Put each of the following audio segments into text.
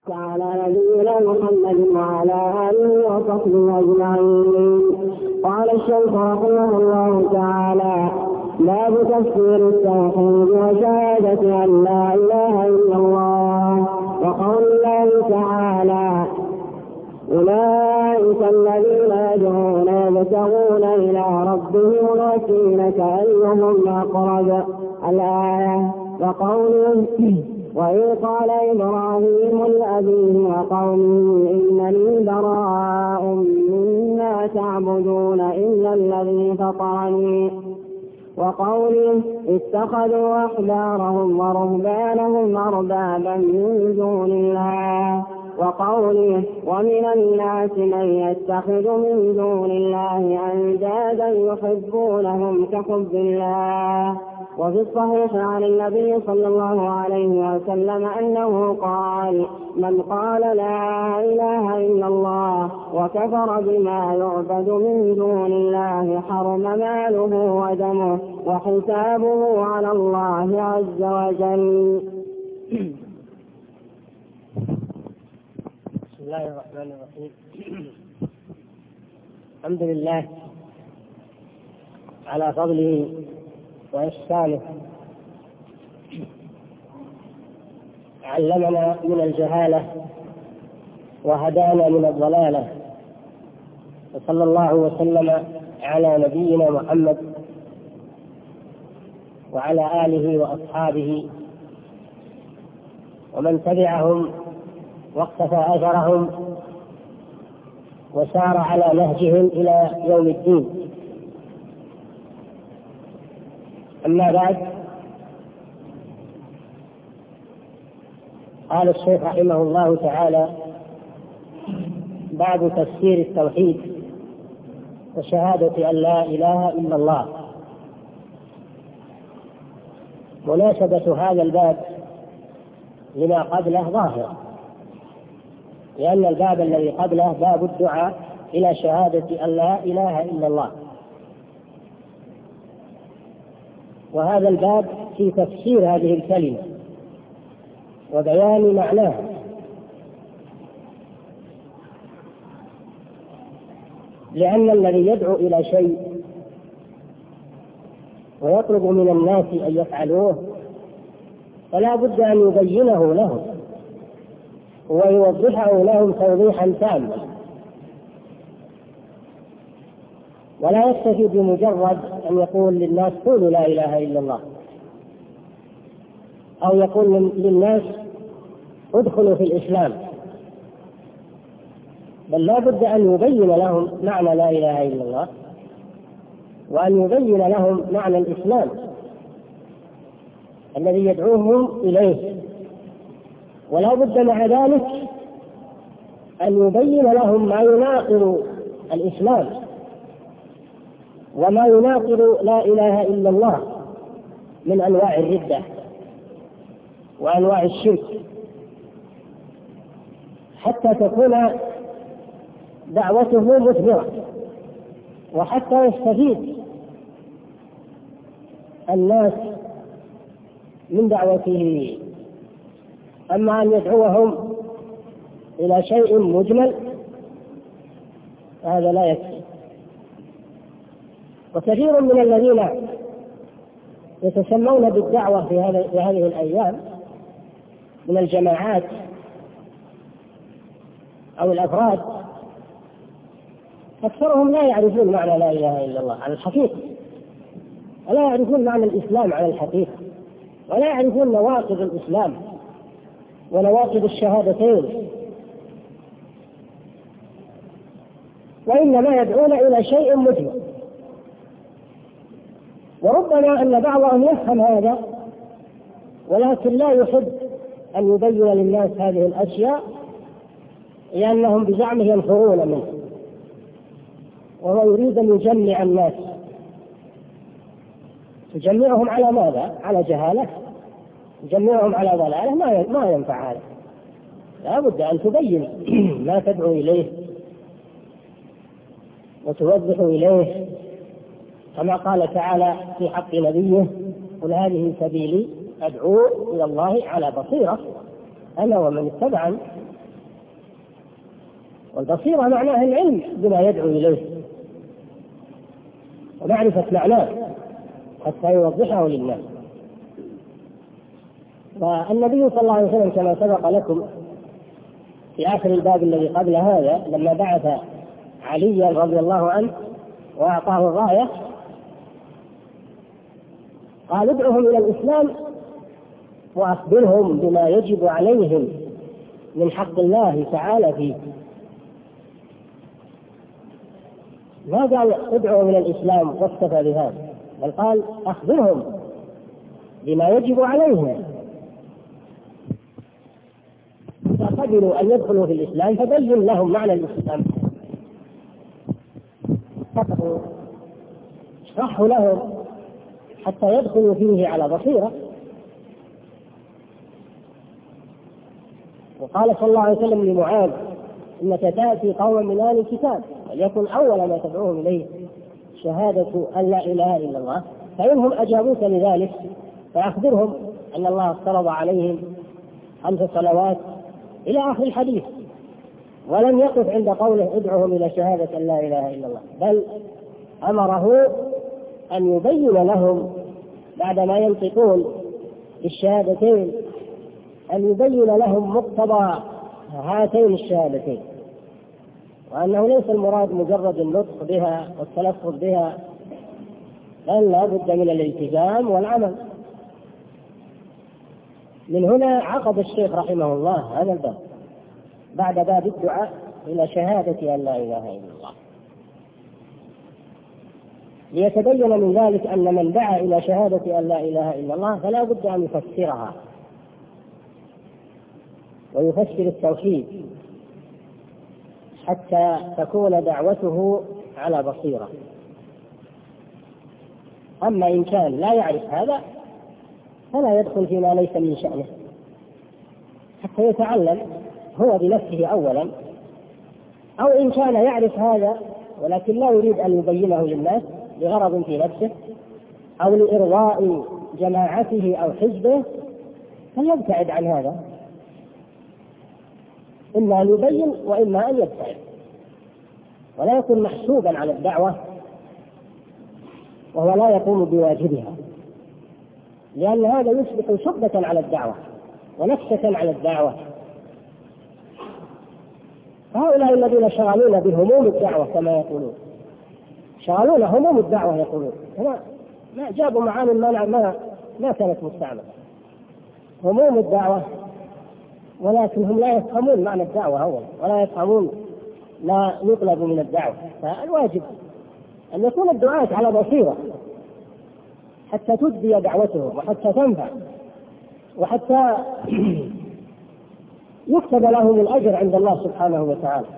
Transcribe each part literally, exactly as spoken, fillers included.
على نبينا محمد وعلى آله وصحبه أجمعين. قال الشيخ رحمه الله تعالى: باب تفسير التوحيد وشهادة أن لا إله إلا الله، وقول الله تعالى: أولئك الذين يدعون يبتغون إلى ربهم الوسيلة أيهم أقرب، الآية. وقوله: وإذ قال إبراهيم لأبيه وقومه إنني براء مما تعبدون إلا الذي فطرني. وقوله: اتخذوا أحبارهم ورهبانهم أربابا من دون الله. وقوله: ومن الناس من يتخذ من دون الله أندادا يحبونهم كحب الله. وفي الصحيح عن النبي صلى الله عليه وسلم أنه قال: من قال لا إله إلا الله وكفر بما يعبد من دون الله حرم ماله ودمه وحسابه على الله عز وجل. بسم الله الرحمن الرحيم. الحمد لله على فضله وإحسانه، علمنا من الجهالة وهدانا من الضلالة، وصلى الله وسلم على نبينا محمد وعلى آله وأصحابه ومن تبعهم واقتفى أثرهم وسار على نهجهم إلى يوم الدين. أما بعد، قال الشيخ رحمه الله تعالى: باب تفسير التوحيد وشهادة أن لا إله إلا الله. مناسبة هذا الباب لما قبله ظاهرة، لأن الباب الذي قبله باب الدعاء إلى شهادة أن لا إله إلا الله، وهذا الباب في تفسير هذه الكلمة وبيان معناها. لأن الذي يدعو إلى شيء ويطلب من الناس أن يفعلوه فلا بد أن يبينه لهم ويوضحه لهم توضيحا تاما، ولا يكتفي بمجرد أن يقول للناس قولوا لا إله إلا الله، أو يقول للناس ادخلوا في الإسلام، بل لا بد أن يبين لهم معنى لا إله إلا الله، وأن يبين لهم معنى الإسلام الذي يدعوهم إليه. ولا بد مع ذلك أن يبين لهم ما يناقض الإسلام وما يناقض لا إله إلا الله من أنواع الردة وأنواع الشرك، حتى تكون دعوته مثمرة، وحتى يستفيد الناس من دعوته. أما أن يدعوهم إلى شيء مجمل هذا لا يكفي. وكثير من الذين يتسمون بالدعوة في هذه الأيام من الجماعات أو الأفراد أكثرهم لا يعرفون معنى لا إله إلا الله على الحقيقة، ولا يعرفون معنى الإسلام على الحقيقة، ولا يعرفون نواقض الإسلام ونواقض الشهادتين، وإنما يدعون إلى شيء مجمل. وربما أن بعضهم يفهم هذا ولكن لا يحب أن يبين للناس هذه الأشياء، لأنهم بزعمه ينفرون منه، وهو يريد أن يجمع الناس. يجمعهم على ماذا؟ على جهالة، يجمعهم على ضلالة، ما ينفع هذا. لا بد أن تبين ما تدعو إليه وتوضح إليه، كما قال تعالى في حق نبيه: قل هذه سبيلي أدعو إلى الله على بصيرة أنا ومن اتبعني والبصيرة معناها العلم بما يدعو إليه ومعرفة معناه حتى يوضحه للناس. فالنبي صلى الله عليه وسلم كما سبق لكم في آخر الباب الذي قبل هذا لما بعث عليا رضي الله عنه وأعطاه الراية قال ادعهم إلى الإسلام وأخبرهم بما يجب عليهم من حق الله تعالى فيه. ما قال ادعوا إلى الإسلام واكتفى بهذا، بل قال أخبرهم بما يجب عليهم. إذا قبلوا أن يدخلوا في الإسلام فبين لهم معنى الإسلام، اشرحوا لهم حتى يدخلوا فيه على بصيرة. وقال صلى الله عليه وسلم لمعاذ إنك تأتي قوما من أهل الكتاب وليكن أول ما تدعوهم إليه شهادة أن لا إله إلا الله، فإنهم أجابوك لذلك فأخبرهم أن الله افترض عليهم خمس صلوات إلى آخر الحديث، ولم يقف عند قوله ادعوهم إلى شهادة أن لا إله إلا الله، بل أمره أن يبين لهم بعدما ينطقون بالشهادتين أن يبين لهم مقتضى هاتين الشهادتين، وأنه ليس المراد مجرد النطق بها والتلفظ بها، بل لا بد من الالتزام والعمل. من هنا عقد الشيخ رحمه الله هذا الباب بعد باب الدعاء إلى شهادة أن لا إله إلا الله، ليتبين من ذلك أن من دعا إلى شهادة أن لا إله إلا الله فلا بد أن يفسرها ويفسر التوحيد حتى تكون دعوته على بصيرة. أما إن كان لا يعرف هذا فلا يدخل فيما ليس من شأنه حتى يتعلم هو بنفسه أولا، أو إن كان يعرف هذا ولكن لا يريد أن يبينه للناس لغرض في نفسه أو لإرضاء جماعته أو حزبه فليبتعد عن هذا، إما أن يبين وإما أن يبتعد، ولا يكون محسوبا على الدعوة وهو لا يقوم بواجبها، لأن هذا يصبح شقة على الدعوة ونفسة على الدعوة. هؤلاء الذين شغلون بهموم الدعوة كما يقولون، شغلون هموم الدعوة يقولون، ما جابوا معاني ما ما ما كانت مستعملة، هموم الدعوة، ولكن هم لا يفهمون معنى الدعوة أولا ولا يفهمون ما يطلب من الدعوة. فالواجب أن يكون الدعاة على بصيرة حتى تجدي دعوتهم وحتى تنفع وحتى يكتب لهم الأجر عند الله سبحانه وتعالى.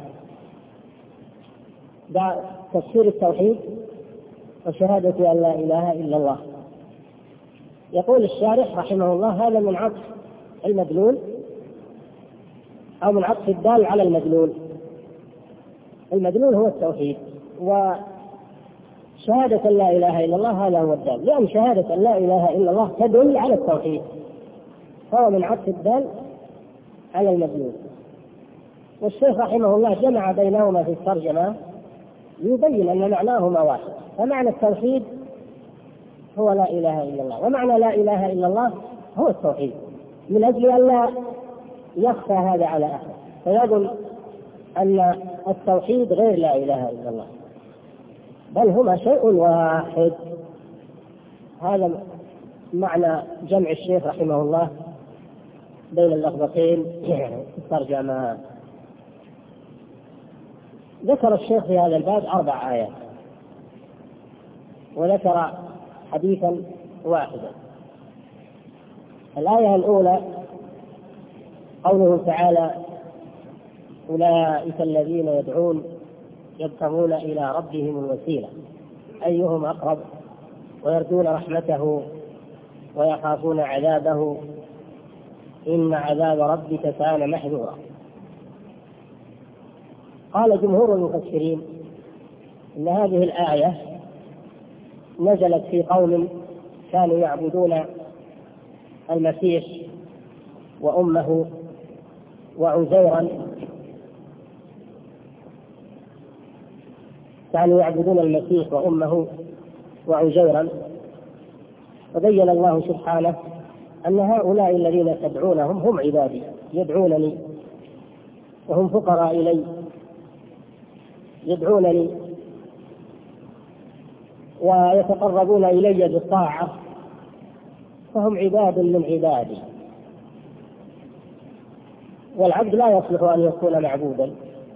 تفسير التوحيد وشهادة أن لا إله إلا الله. يقول الشارح رحمه الله هذا من عطف المدلول أو من عطف الدال على المدلول. المدلول هو التوحيد، وشهادة لا إله إلا الله هذا هو الدال، لأن شهادة لا إله إلا الله تدل على التوحيد، فهو من عطف الدال على المدلول. والشيخ رحمه الله جمع بينهما في الترجمة ليبين أن معناهما واحد، فمعنى التوحيد هو لا إله إلا الله، ومعنى لا إله إلا الله هو التوحيد، من أجل أن لا يخفى هذا على أحد فيظن أن التوحيد غير لا إله إلا الله، بل هما شيء واحد. هذا معنى جمع الشيخ رحمه الله بين اللفظتين في الترجمة. ذكر الشيخ في هذا الباب أربع آيات، وذكر حديثا واحدا. الآية الأولى قوله تعالى أولئك الذين يدعون يبتغون إلى ربهم الوسيلة أيهم أقرب ويرجون رحمته ويخافون عذابه إن عذاب ربك كان محذورا. قال جمهور المفسرين إن هذه الآية نزلت في قوم كانوا يعبدون المسيح وأمه وعزيرا كانوا يعبدون المسيح وأمه وعزيرا، وبين الله سبحانه أن هؤلاء الذين تدعونهم هم عبادي يدعونني وهم فقراء إلي، يدعونني ويتقربون إلي بالطاعة، فهم عباد من عبادي. والعبد لا يصلح أن يكون معبودا،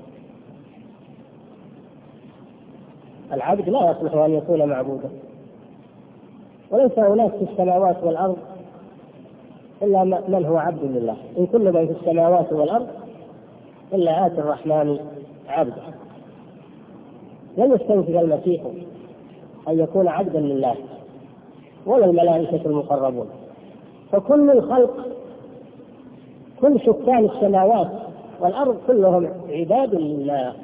العبد لا يصلح أن يكون معبودا، وليس هناك في السماوات والأرض إلا من هو عبد لله، إن كل من في السماوات والأرض إلا آتي الرحمن عبدا. لم يستنكف المسيح أن يكون عبدا لله ولا الملائكة المقربون، فكل الخلق كل سكان السماوات والأرض كلهم عباد لله،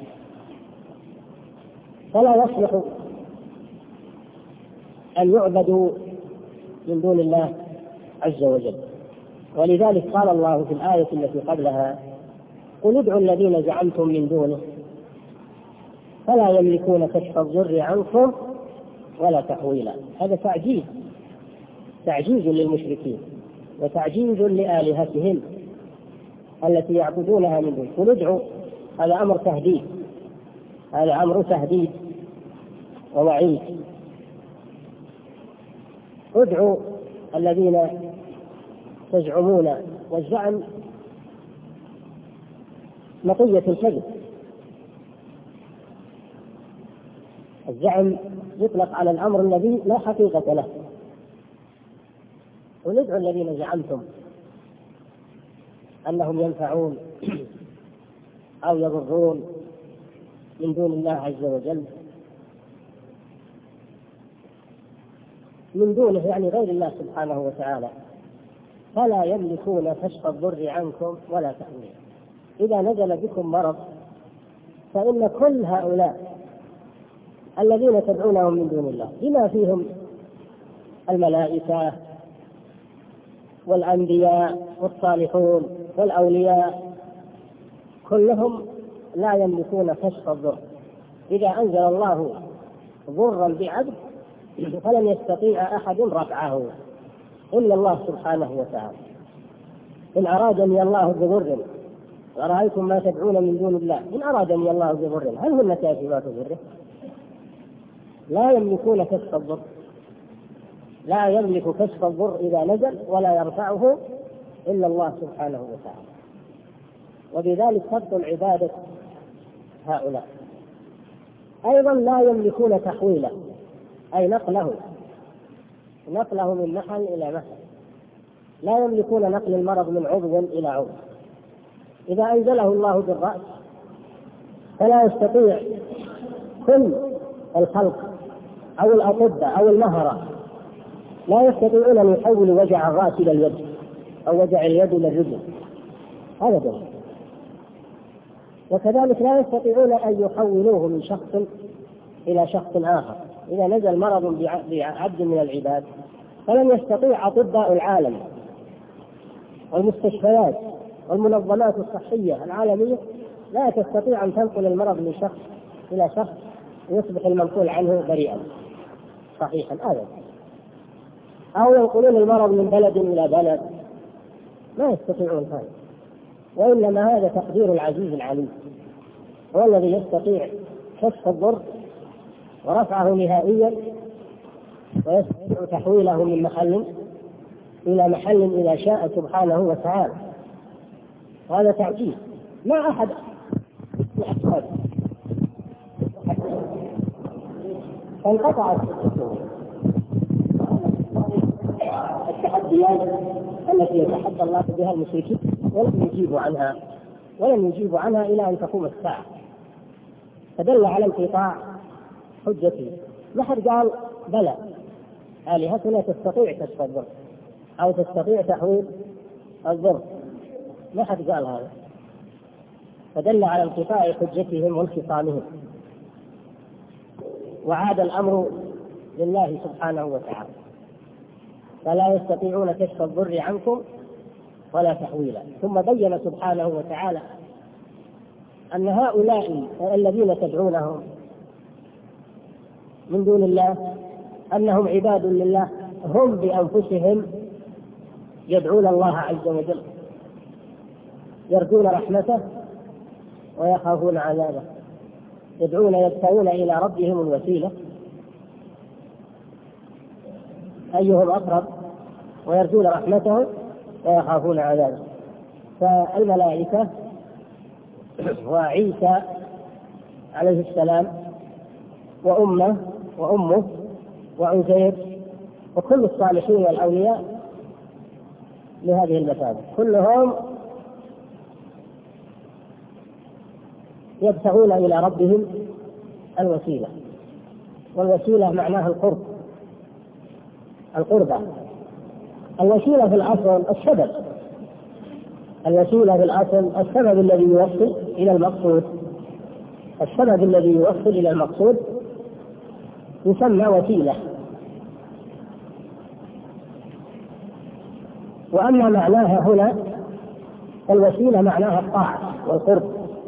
فلا يصلح أن يعبدوا من دون الله عز وجل. ولذلك قال الله في الآية التي قبلها: قل ادعوا الذين زعمتم من دونه فلا يملكون كشف الضر عنكم ولا تحويلا. هذا تعجيز تعجيز للمشركين وتعجيز لآلهتهم التي يعبدونها من دونه. قل ادعوا، هذا أمر تهديد، هذا أمر تهديد ووعيد. ادعوا الذين تزعمون، والزعم مطية الكذب، الزعم يطلق على الأمر الذي لا حقيقة له. وندعو الذين زعمتم أنهم ينفعون أو يضرون من دون الله عز وجل، من دونه يعني غير الله سبحانه وتعالى، فلا يملكون كشف الضر عنكم ولا تحويلا. إذا نزل بكم مرض فإن كل هؤلاء الذين تدعونهم من دون الله بما فيهم الملائكة والأنبياء والصالحون والأولياء كلهم لا يملكون كشف الضر. إذا أنزل الله ضرا بعبد فلن يستطيع أحد رفعه إلا الله سبحانه وتعالى. إن أرادني الله بضر ورأيتم ما تدعون من دون الله، إن أرادني الله بضر هل هن كاشفات ضره؟ لا يملكون كشف الضر، لا يملك كشف الضر إذا نزل ولا يرفعه إلا الله سبحانه وتعالى. وبذلك تبطل عبادة هؤلاء. أيضا لا يملكون تحويله، أي نقله نقله من محل إلى محل، لا يملكون نقل المرض من عضو إلى عضو. إذا أنزله الله بالرأس فلا يستطيع كل الخلق أو الأطباء أو المهرة لا يستطيعون أن يحولوا وجع الرأس إلى اليد أو وجع اليد إلى الرجل أبدا. وكذلك لا يستطيعون أن يحولوه من شخص إلى شخص آخر. إذا نزل مرض بعبد من العباد فلن يستطيع أطباء العالم والمستشفيات والمنظمات الصحية العالمية لا تستطيع أن تنقل المرض من شخص إلى شخص ويصبح المنقول عنه بريئا صحيحا أبدا، أو ينقلون المرض من بلد إلى بلد، ما يستطيعون هذا. وإنما هذا تقدير العزيز العليم، هو الذي يستطيع كشف الضر ورفعه نهائيا ويستطيع تحويله من محل إلى محل إذا شاء سبحانه وتعالى. وهذا تعجيز ما أحد يحصل. فانقطعت التحديات التي يتحدى الله بها المشركين ولم يجيبوا عنها ولم يجيبوا عنها إلى أن تقوم الساعة، فدل على انقطاع حجته. ما حد قال بلى آلهتنا تستطيع كشف الضر أو تستطيع تحويل الضر، ما حد قال هذا، فدل على انقطاع حجتهم وانفصامهم، وعاد الأمر لله سبحانه وتعالى. فلا يستطيعون كشف الضر عنكم ولا تحويلا. ثم بين سبحانه وتعالى أن هؤلاء الذين تدعونهم من دون الله أنهم عباد لله هم بأنفسهم يدعون الله عز وجل، يرجون رحمته ويخافون عذابه، يدعون يبتغون إلى ربهم الوسيلة أيهم أقرب، ويرجون رحمته ويخافون عذابه. فالملائكة وعيسى عليه السلام وأمه وأمه وعزير وكل الصالحين والأولياء لهذه المثابة كلهم يبتغون إلى ربهم الوسيلة، والوسيلة معناها القرب، القربة. الوسيلة في الأصل السبب، الوسيلة في الأصل السبب الذي يوصل إلى المقصود، السبب الذي يوصل إلى المقصود يسمى وسيلة. وأما معناها هنا الوسيلة معناها الطاعة والقرب.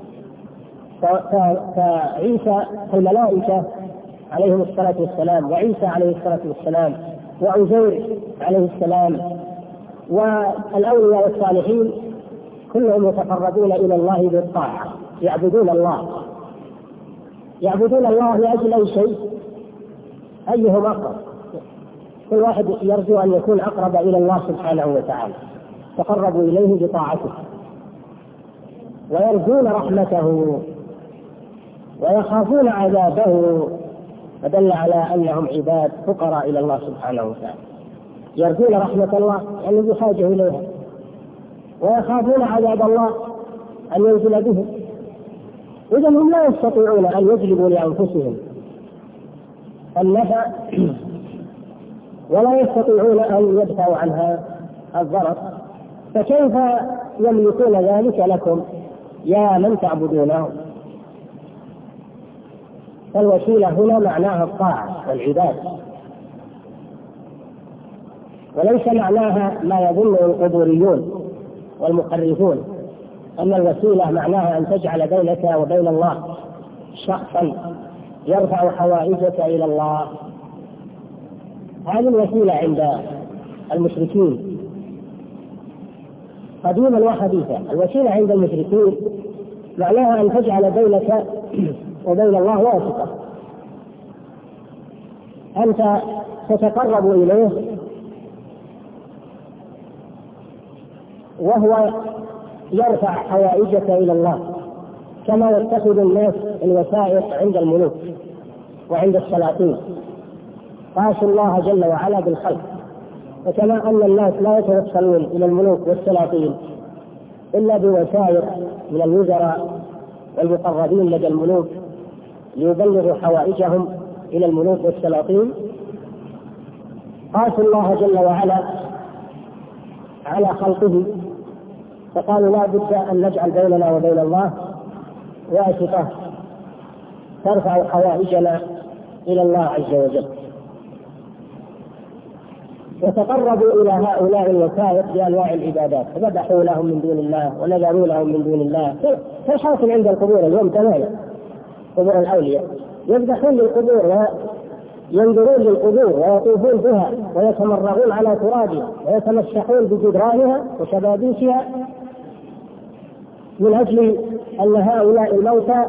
فعيسى الملائكة عليهم الصلاة والسلام وعيسى عليه الصلاة والسلام وعزير عليه السلام والأولياء والصالحين كلهم يتقربون إلى الله بالطاعة، يعبدون الله، يعبدون الله لأجل أي شيء، أيهم أقرب، كل واحد يرجو أن يكون أقرب إلى الله سبحانه وتعالى، تقربوا إليه بطاعته ويرجون رحمته ويخافون عذابه، فدل على أنهم عباد فقراء إلى الله سبحانه وتعالى، يرجون رحمة الله يعني بحاجة إليها، ويخافون عذاب الله أن ينزل بهم. إذن هم لا يستطيعون أن يجلبوا لأنفسهم النفع ولا يستطيعون أن يدفعوا عنها الضرر، فكيف يملكون ذلك لكم يا من تعبدونه؟ فالوسيلة هنا معناها الطاعة والعبادة، وليس معناها ما يظنه القبوريون والمخرفون أن الوسيلة معناها أن تجعل بينك وبين الله شخصا يرفع حوائجك إلى الله. هذه الوسيلة عند المشركين قديما وحديثا. الوسيلة عند المشركين معناها أن تجعل بينك وبين الله واسطة، أنت تتقرب إليه وهو يرفع حوائجك إلى الله، كما يتخذ الناس الوسائط عند الملوك وعند السلاطين، قاسوا الله جل وعلا بالخلق. وكما أن الناس لا يتوصلون إلى الملوك والسلاطين إلا بوسائط من الوزراء والمقربين لدى الملوك ليبلغوا حوائجهم إلى الملوك والسلاطين، قاسوا الله جل وعلا على خلقه، فقالوا لا بد أن نجعل بيننا وبين الله واسطة ترفع حوائجنا إلى الله عز وجل. وتقربوا إلى هؤلاء الوسائط بأنواع العبادات، فذبحوا لهم من دون الله ونذروا لهم من دون الله، فالحاصل عند القبور اليوم تماما، قبور الأولياء يذبحون للقبور وينظرون للقبور ويطوفون بها ويتمرغون على ترابها ويتمسحون بجدرانها وشبابيكها من أجل أن هؤلاء الموتى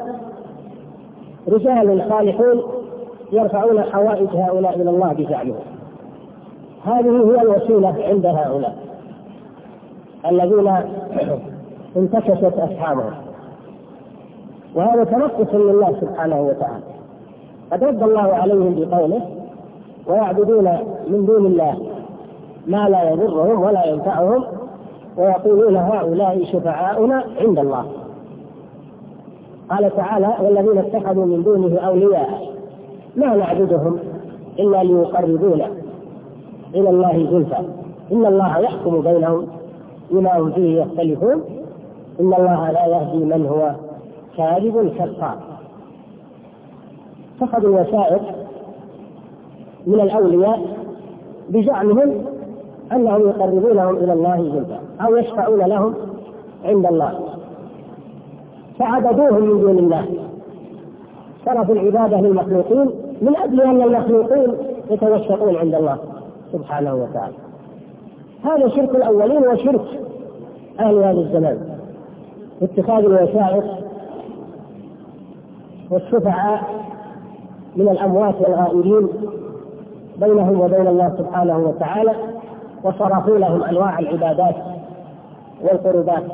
رجال صالحون يرفعون حوائج هؤلاء إلى الله بزعمهم. هذه هي الوسيلة عند هؤلاء الذين انتكست أصحابهم، وهذا تنقص لله سبحانه وتعالى. قد رد الله عليهم بقوله ويعبدون من دون الله ما لا يضرهم ولا ينفعهم ويقولون هؤلاء شفعاؤنا عند الله. قال تعالى والذين اتخذوا من دونه أولياء ما نعبدهم إلا ليقربونا إلى الله زلفى إن الله يحكم بينهم بما هم فيه يختلفون إن الله لا يهدي من هو كاذب كفار. اتخذوا الوسائط من الأولياء بزعمهم أنهم يقربونهم إلى الله زلفى أو يشفعون لهم عند الله، فعبدوهم من دون الله، صرفوا العبادة للمخلوقين من أجل أن المخلوقين يتوسطون عند الله سبحانه وتعالى. هذا شرك الأولين وشرك أهل هذا الزمان، اتخاذ الوسائط والشفعاء من الأموات والغائبين بينهم وبين الله سبحانه وتعالى، وصرفوا لهم أنواع العبادات والقربات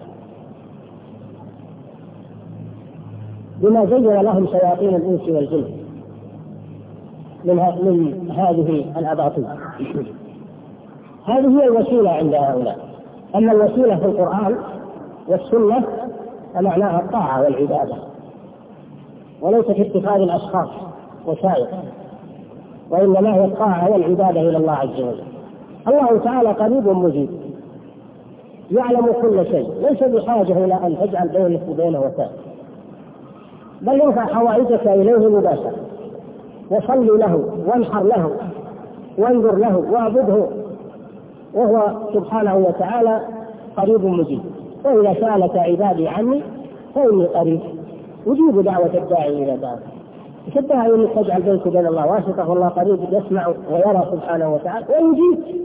بما زين لهم شياطين الإنس والجن من, من هذه الأباطيل. هذه هي الوسيلة عند هؤلاء. أما الوسيلة في القرآن والسنة فمعناها الطاعة والعبادة، وليس في اتخاذ الأشخاص وسائل، وإنما هي الطاعة والعبادة إلى الله عز وجل. الله تعالى قريب مجيب يعلم كل شيء، ليس بحاجة إلى أن تجعل بينك وبينه وسائل، بل يرفع حوائجك إليه مباشرة، وصل له وانحر له وانظر له واعبده، وهو سبحانه وتعالى قريب مجيب. وإذا سألك عبادي عني فإني قريب أجيب دعوة الداعي إلى دعوة. الداعي أن تجعل بينك وبين الله واسطة، والله قريب يسمع ويرى سبحانه وتعالى ويجيب.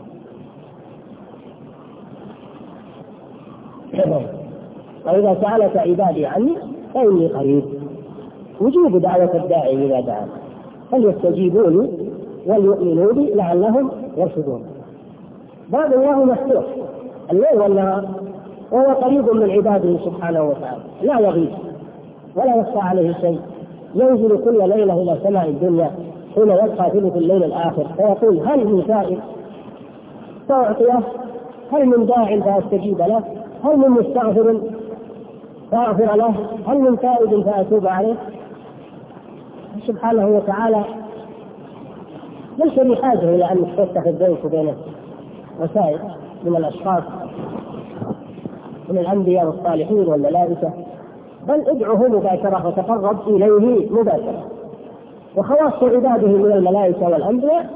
وإذا سألك عبادي عني فإني قريب أجيب دعوة الداعي إلى دعوة، فليستجيبوا لي وليؤمنوا بي لعلهم يرشدون. باب الله مفتوح الليل والنهار، وهو قريب من عباده سبحانه وتعالى، لا يغيب ولا يخفى عليه شيء. ينزل كل ليلة إلى سماء الدنيا حين يبقى ثلث الليل الآخر فيقول هل من سائل فأعطيه، هل من داع فأستجيب له، هل من مستغفر فأغفر له، هل من تائب فأتوب عليه. سبحانه وتعالى ليس بحاجة إلى أن تتخذ بينك وبينه وسائل من الأشخاص من الأنبياء والصالحين والملائكة، بل ادعه مباشرة وتقرب إليه مباشرة. وخواص عباده من الملائكة والأنبياء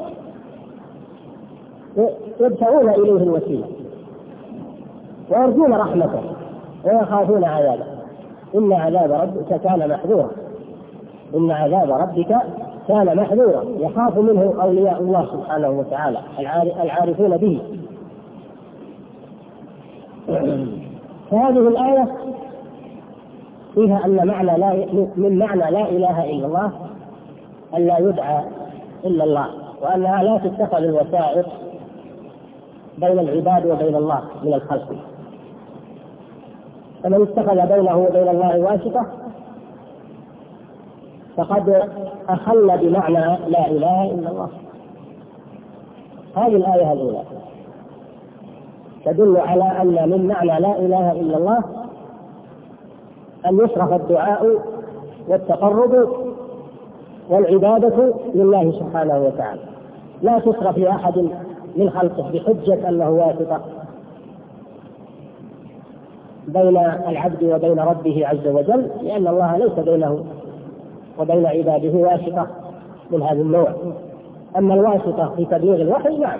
يبتغون إليه الوسيلة ويرجون رحمته ويخافون عذابه. إن عذاب ربك كان محذورا، إن عذاب ربك كان محذورا، يخاف منه أولياء الله سبحانه وتعالى العارفون به. فهذه الآية فيها أن معنى لا من معنى لا إله إلا الله أن لا يدعى إلا الله، وأنها لا تتخذ الوسائط بين العباد وبين الله من الخلق. فمن اتخذ بينه وبين الله واسطة فقد أخل بمعنى لا إله إلا الله. هذه الآية الأولى تدل على أن من معنى لا إله إلا الله أن يصرف الدعاء والتقرب والعبادة لله سبحانه وتعالى، لا تصرف لأحد من خلقه بحجة أنه واسطة بين العبد وبين ربه عز وجل، لأن الله ليس بينه وبين عباده واسطة من هذا النوع. أما الواسطة في تبليغ الوحي نعم،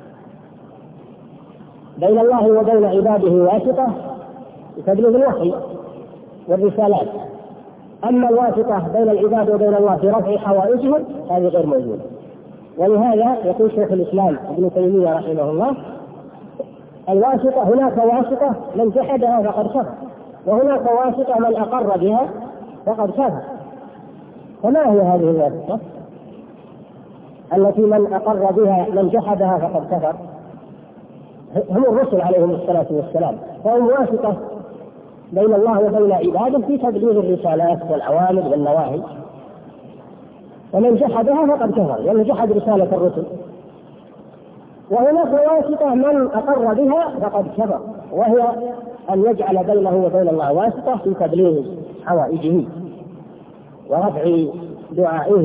بين الله وبين عباده واسطة في تبليغ الوحي والرسالات. أما الواسطة بين العباد وبين الله في رفع حوائجهم هذه غير موجودة. ولهذا يقول شيخ الإسلام ابن تيمية رحمه الله الواسطة هناك واسطة من جحدها فقد كفر، وهناك واسطة من أقر بها فقد كفر. فما هي هذه الواسطة التي من أقر بها من جحدها فقد كفر؟ هم الرسل عليهم الصلاة والسلام، فهم واسطة بين الله وبين عباده في تبليغ الرسالات والأوامر والنواهي. ومن جحدها فقد كفر لأنه جحد رسالة الرسل. وهناك واسطة من أقر بها فقد كفر، وهي أن يجعل بينه وبين الله واسطة في تبليغ حوائجه ورفع دعائه،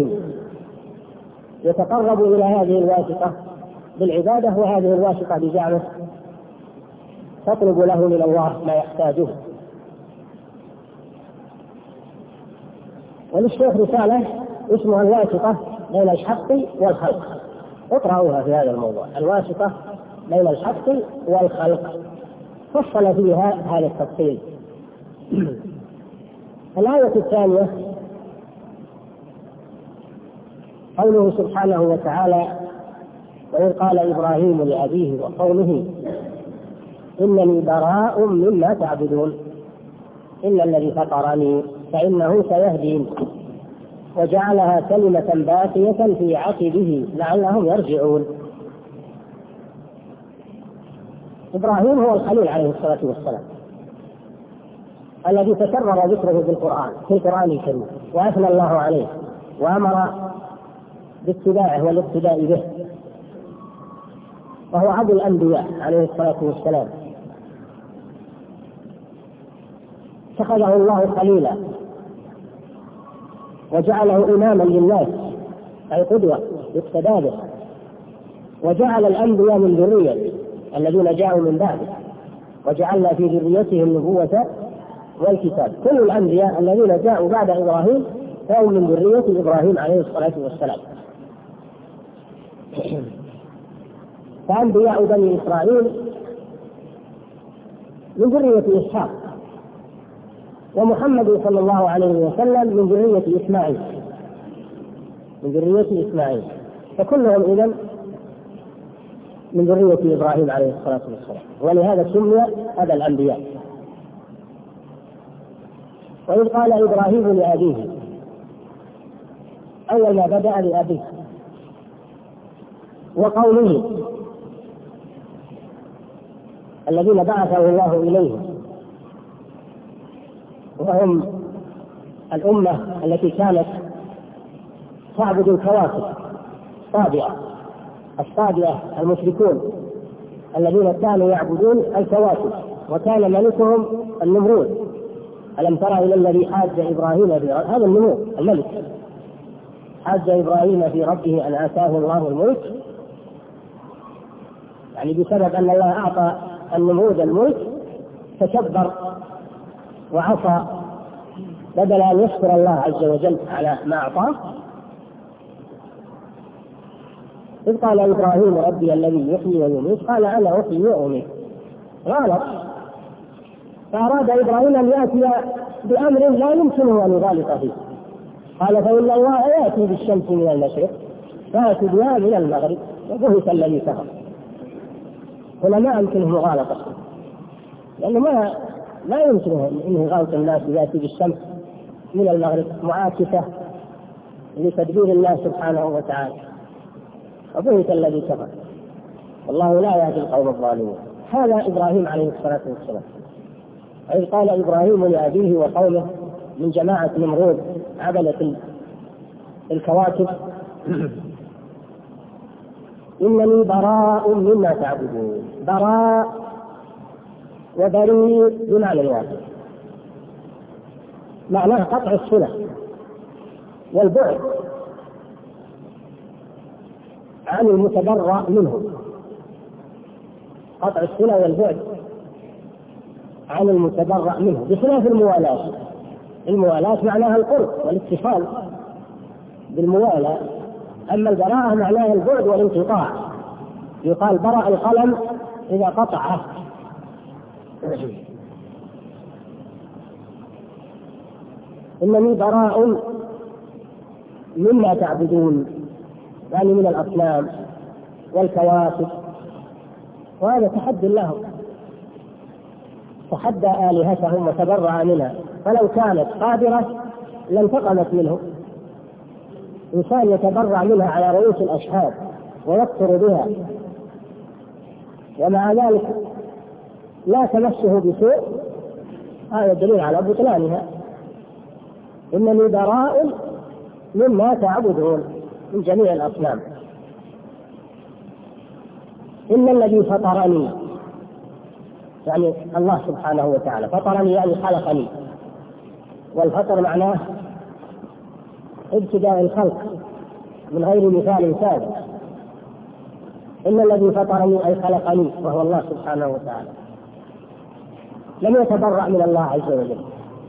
يتقرب إلى هذه الواسطة بالعبادة، وهذه الواسطة بزعمه تطلب له من الله ما يحتاجه. وللشيخ رسالة اسمها الواسطة بين الحق والخلق، اقرأوها في هذا الموضوع، الواسطة بين الحق والخلق، فصل فيها هذا التفصيل. الآية الثانية قوله سبحانه وتعالى: وإذ قال إبراهيم لأبيه وقومه إنني براء مما تعبدون إلا الذي فطرني فإنه سيهدين، وجعلها كلمة باقية في عقبه لعلهم يرجعون. إبراهيم هو الخليل عليه الصلاة والسلام الذي تكرر ذكره في القرآن في القرآن الكريم، وأثنى الله عليه وأمر باتباعه والاقتداء به، وهو أبو الأنبياء عليه الصلاة والسلام. اتخذه الله خليلا وجعله إماما للناس أي قدوة يقتدى به، وجعل الأنبياء من ذريته الذين جاءوا من بعده، وجعلنا في ذريتهم النبوة والكتاب. كل الأنبياء الذين جاءوا بعد إبراهيم فهم من ذرية إبراهيم عليه الصلاة والسلام. فأنبياء بني إسرائيل من ذرية إسحاق، ومحمد صلى الله عليه وسلم من ذرية إسماعيل من ذرية إسماعيل فكلهم إذن من ذرية إبراهيم عليه الصلاة والسلام، ولهذا سمي أبا الأنبياء. وإذ قال إبراهيم لأبيه، أول ما بدأ لأبيه وقومه الذين بعثه الله إليهم، وهم الأمة التي كانت تعبد الكواكب الصابئة الصابئة المشركون الذين كانوا يعبدون الكواكب، وكان ملكهم النمرود. ألم ترى إلى الذي حاج إبراهيم في هذا النمرود الملك حاج إبراهيم في ربه أن آتاه الله الملك، يعني بسبب أن الله أعطى النمرود الملك تكبر وعصى بدل أن يشكر الله عز وجل على ما أعطاه. إذ قال إبراهيم ربي الذي يحيي ويميت قال أنا أحيي وأميت، غلط. فأراد إبراهيم أن يأتي بأمر لا يمكنه أن يغالط فيه، قال فإن الله يأتي بالشمس من المشرق فأتي بها من المغرب وبهت الذي كفر. هنا ما يمكنه مغالطة، لأنه ما لا يمكنه أنه يغالط الناس يأتي بالشمس من المغرب معاكسة لتدبير الله سبحانه وتعالى، وبهت الذي كفر. والله لا يهدي القوم الظالمين. هذا إبراهيم عليه الصلاة والسلام. إذ قال إبراهيم لأبيه وقومه من جماعة نمرود عبدة الكواكب إنني براء مما تعبدون. براء وبريء بمعنى واحد، معناه قطع الصلة والبعد عن المتبرأ منه، قطع الصلة والبعد عن المتبرأ منه، بخلاف الموالاة. الموالاة معناها القرب والاتصال بالموالاة، أما البراءة معناها البعد والانقطاع. يقال برأ القلم إذا قطعه. إنني براء مما تعبدون، يعني من الأصنام والكواكب، وهذا تحدي لهم، تحدى آلهتهم وتبرأ منها، فلو كانت قادرة لانتقمت منه. إنسان يتبرع منها على رؤوس الأشهاد ويكفر بها، ومع ذلك لا تمسه بسوء، هذا دليل على بطلانها. إنني براء مما تعبدون من جميع الأصنام. إن الذي فطرني، يعني الله سبحانه وتعالى، فطرني يعني خلقني، والفطر معناه ابتداء الخلق من غير مثال سابق. إن الذي فطرني أي خلقني وهو الله سبحانه وتعالى، لم يتبرأ من الله عز وجل،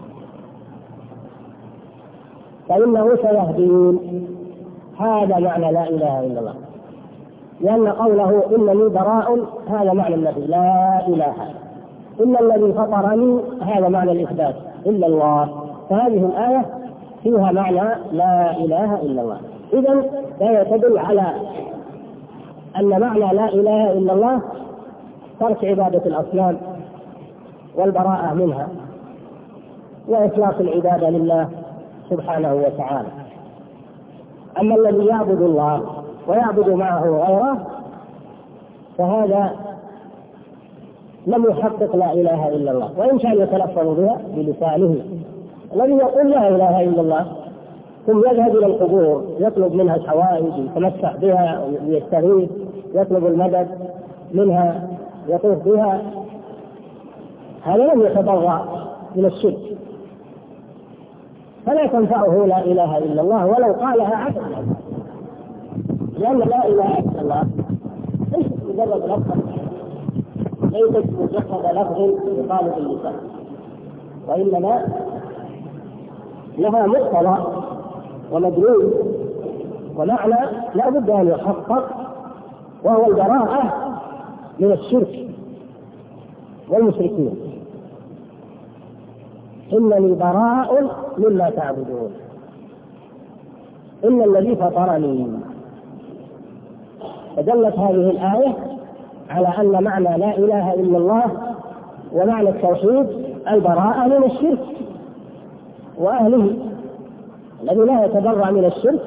فإنه سيهدين. هذا معنى لا إله إلا الله، لأن قوله إنني براء هذا معنى النفي، لا إله. إن الذي فطرني هذا معنى الإثبات، إلا الله. فهذه الآية فيها معنى لا إله إلا الله، إذن لا تدل على أن معنى لا إله إلا الله ترك عبادة الأصنام والبراءة منها وإخلاص العبادة لله سبحانه وتعالى. أما الذي يعبد الله ويعبد معه غيره فهذا لم يحقق لا إله إلا الله، وإن كان يتلفظ بها بلسانه. الذي يقول لا إله إلا الله ثم يذهب إلى القبور يطلب منها الحوائج، يتمسح بها ويستغيث، يطلب المدد منها، يطوف بها، هذا لم يتبرأ من الشرك، فلا تنفعه لا إله إلا الله ولو قالها عبدا، لأن لا إله إلا الله ليست مجرد لفظ، ليست مجرد لفظ يقال باللسان، وإنما لها مقتضى ومدلول ومعنى لا بد أن يحقق، وهو البراءة من الشرك والمشركين. إنني براء مما تعبدون إن الذي فطرني. فدلت هذه الآية على أن معنى لا إله إلا الله ومعنى التوحيد البراءة من الشرك وأهله. الذي لا يتبرأ من الشرك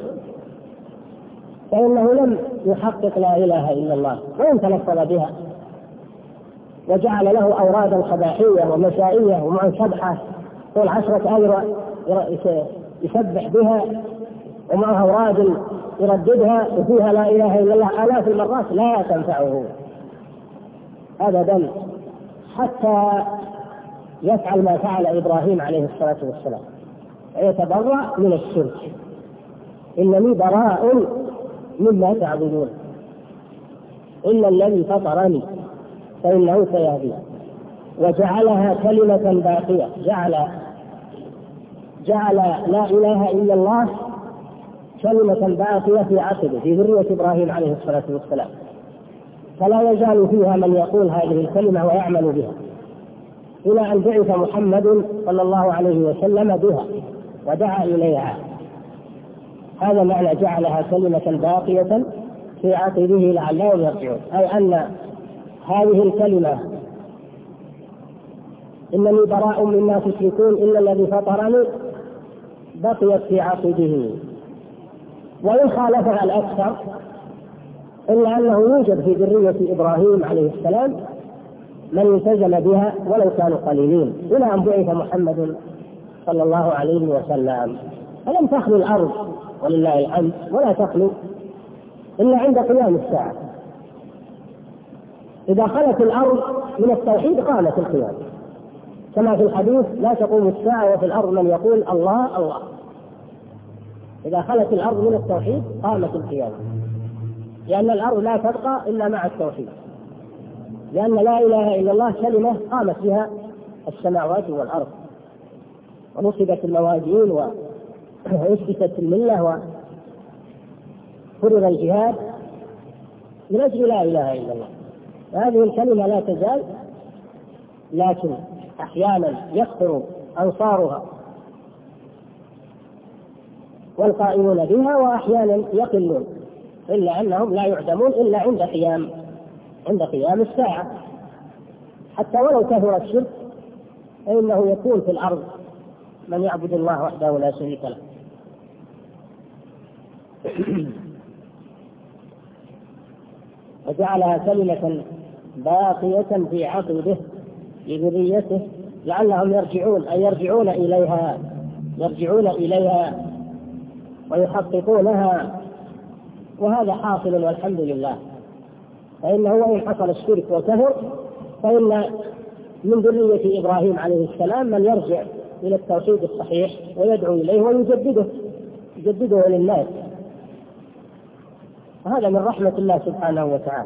فإنه لم يحقق لا إله إلا الله وإن تلفظ بها وجعل له أورادا صباحية ومسائية ومع سبحة طول عشرة أذرع يسبح بها ومعها أوراد يرددها وفيها لا إله إلا الله آلاف المرات، لا تنفعه أبدا حتى يفعل ما فعل إبراهيم عليه الصلاة والسلام ويتبرأ من الشرك. إنني براء مما تعبدون إلا الذي فطرني فإنه سيهدي. وجعلها كلمة باقية، جعل جعل لا إله إلا الله كلمة باقية في عقبه في ذرية إبراهيم عليه الصلاة والسلام، فلا يزال فيها من يقول هذه الكلمة ويعمل بها إلى أن بعث محمد صلى الله عليه وسلم بها ودعا إليها. هذا معنى جعلها كلمة باقية في عقبه لعلهم يرجعون، أي أن هذه الكلمة إنني براء مما تشركون إلا الذي فطرني بقيت في عقبه، وإن خالفها الأكثر إلا أنه يوجد في ذرية إبراهيم عليه السلام من التزم بها ولو كانوا قليلين إلى أن بعث محمد صلى الله عليه وسلم. فلم تخلو الأرض ولله الحمد ولا تخلو إلا عند قيام الساعة. إذا خلت الأرض من التوحيد قامت القيامة، كما في الحديث لا تقوم الساعة وفي الأرض من يقول الله الله. إذا خلت الأرض من التوحيد قامت القيامة، لأن الأرض لا تبقى إلا مع التوحيد، لأن لا إله إلا الله كلمة قامت بها السماوات والأرض ونصبت الموازين وأسست الملة وفرض الجهاد من أجل لا إله إلا الله. هذه الكلمة لا تزال، لكن أحيانا يكثر أنصارها والقائمون بها وأحيانا يقلون، إلا أنهم لا يعدمون إلا عند قيام عند قيام الساعة. حتى ولو كثر الشرك فإنه يكون في الأرض من يعبد الله وحده لا شريك له. وجعلها كلمة باقية في عقبه لذريته لعلهم يرجعون، أي يرجعون إليها يرجعون إليها ويحققونها، وهذا حاصل والحمد لله. فإنه وإن حصل الشرك وكفر فإن من ذرية إبراهيم عليه السلام من يرجع إلى التوحيد الصحيح ويدعو إليه ويجدده يجدده للناس، وهذا من رحمة الله سبحانه وتعالى.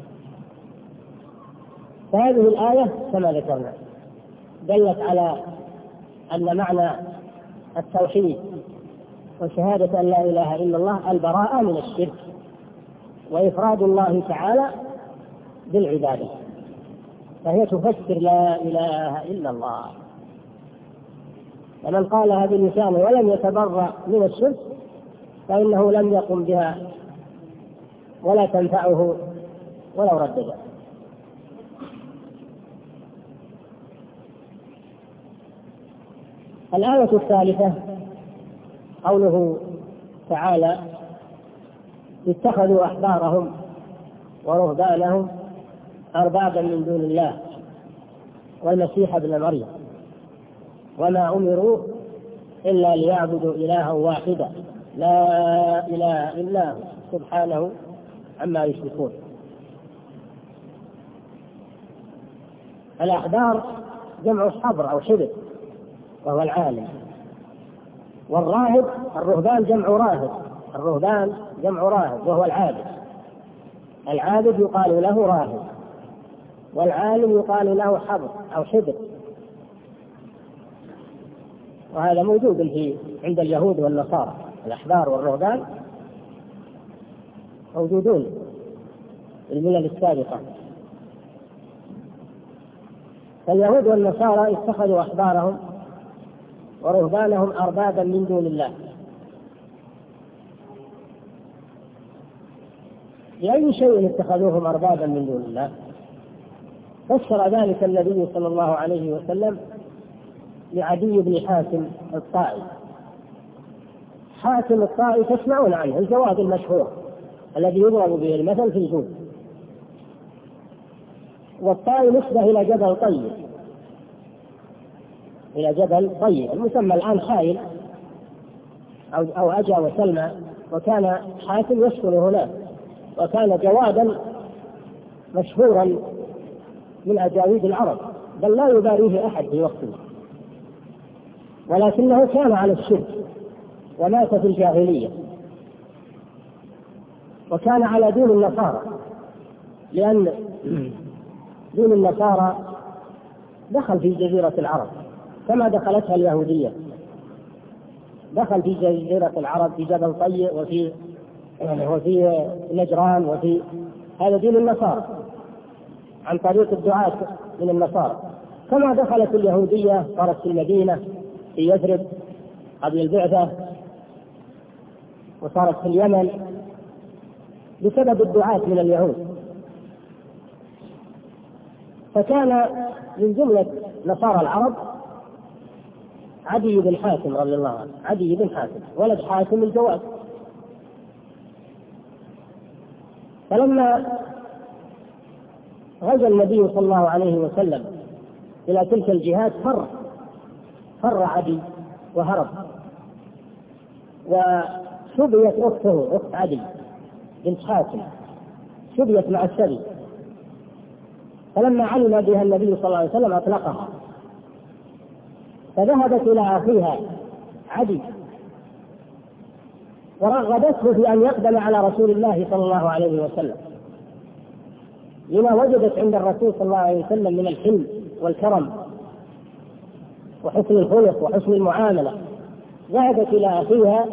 فهذه الآية كما ذكرنا دلت على أن معنى التوحيد وشهادة أن لا إله إلا الله البراءة من الشرك وإفراد الله تعالى بالعبادة، فهي تفسر لا إله إلا الله. ومن قالها بلسانه ولم يتبرأ من الشرك فإنه لم يقم بها ولا تنفعه ولو رددها. الآية الثالثة قوله تعالى: اتخذوا أحبارهم ورهبانهم أربابا من دون الله والمسيح ابن مريم وما أمروا إلا ليعبدوا إلها واحدا لا إله إلا هو سبحانه عما يشركون. الأحبار جمع حبر أو حبر وهو العالم، والراهب الرهبان جمع راهب، الرهبان جمع راهب وهو العابد. العابد يقال له راهب، والعالم يقال له حبر أو حبر، وهذا موجود في عند اليهود والنصارى. الأحبار والرهبان موجودون في الملل السابقة. فاليهود والنصارى اتخذوا أحبارهم ورهبانهم أربابا من دون الله. لأي شيء اتخذوهم أربابا من دون الله؟ فسر ذلك النبي صلى الله عليه وسلم لعدي بن حاتم الطائي. حاتم الطائي تسمعون عنه، الجواد المشهور الذي يضرب به المثل في الجود. والطائي نسبة إلى جبل طيب، إلى جبل طيب المسمى الآن خايل أو, أو أجا وسلمى. وكان حاتم يسكن هناك، وكان جوادا مشهورا من أجاويد العرب، بل لا يباريه أحد في وقته، ولكنه كان على الشرك ومات في الجاهلية، وكان على دين النصارى، لأن دين النصارى دخل في جزيرة العرب كما دخلتها اليهودية. دخل في جزيرة العرب في جبل طيء وفي وفي نجران، وفي هذا دين النصارى عن طريق الدعاة من النصارى، كما دخلت اليهودية صارت في المدينة في يثرب قبل البعثة، وصارت في اليمن بسبب الدعاة من اليهود. فكان من جملة نصارى العرب عدي بن حاتم رضي الله عنه، عدي بن حاتم ولد حاتم الجواد. فلما غزا النبي صلى الله عليه وسلم إلى تلك الجهات فر فر عدي وهرب، وشبيت أخته أخت عدي بنت حاتم شبيت مع السبي. فلما علم بها النبي صلى الله عليه وسلم أطلقها، فذهبت إلى أخيها عدي ورغبته في أن يقدم على رسول الله صلى الله عليه وسلم، لما وجدت عند الرسول صلى الله عليه وسلم من الحلم والكرم وحسن الخلق وحسن المعاملة. ذهبت إلى أخيها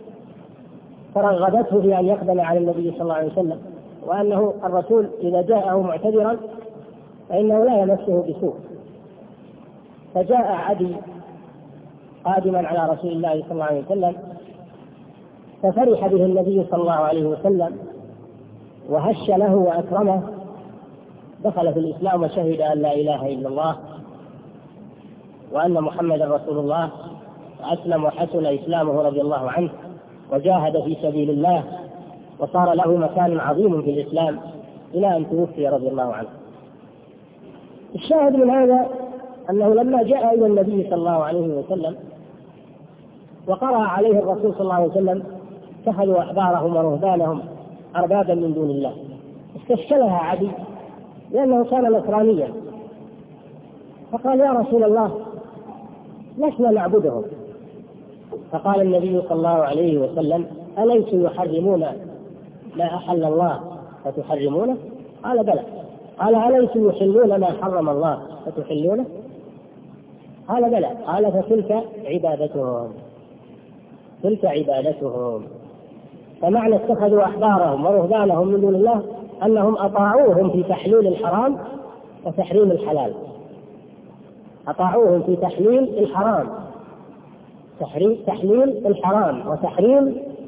فرغبته في أن يقدم على النبي صلى الله عليه وسلم، وأنه الرسول إذا جاءه معتذرا فإنه لا يمسه بسوء. فجاء عدي قادما على رسول الله صلى الله عليه وسلم، ففرح به النبي صلى الله عليه وسلم وهش له وأكرمه. دخل في الإسلام وشهد أن لا إله إلا الله وأن محمد رسول الله، وأسلم وحسن إسلامه رضي الله عنه، وجاهد في سبيل الله، وصار له مكان عظيم في الإسلام إلى أن توفي رضي الله عنه. الشاهد من هذا أنه لما جاء إلى النبي صلى الله عليه وسلم وقرأ عليه الرسول صلى الله عليه وسلم اتخذوا أحبارهم ورهبانهم أربابا من دون الله، استشكلها عدي لأنه كان نصرانيا، فقال: يا رسول الله لسنا نعبدهم. فقال النبي صلى الله عليه وسلم: أليسوا يحرمون ما أحل الله فتحرمونه؟ قال: بلى. قال: أليسوا يحلون ما حرم الله فتحلونه؟ قال: بلى. قال: فتلك عبادتهم، تلك عبادتهم. فمعنى اتخذوا أحبارهم ورهبانهم من دون الله أنهم أطاعوهم في تحليل الحرام وتحريم الحلال، أطاعوهم في تحليل الحرام تحليل الحرام وتحريم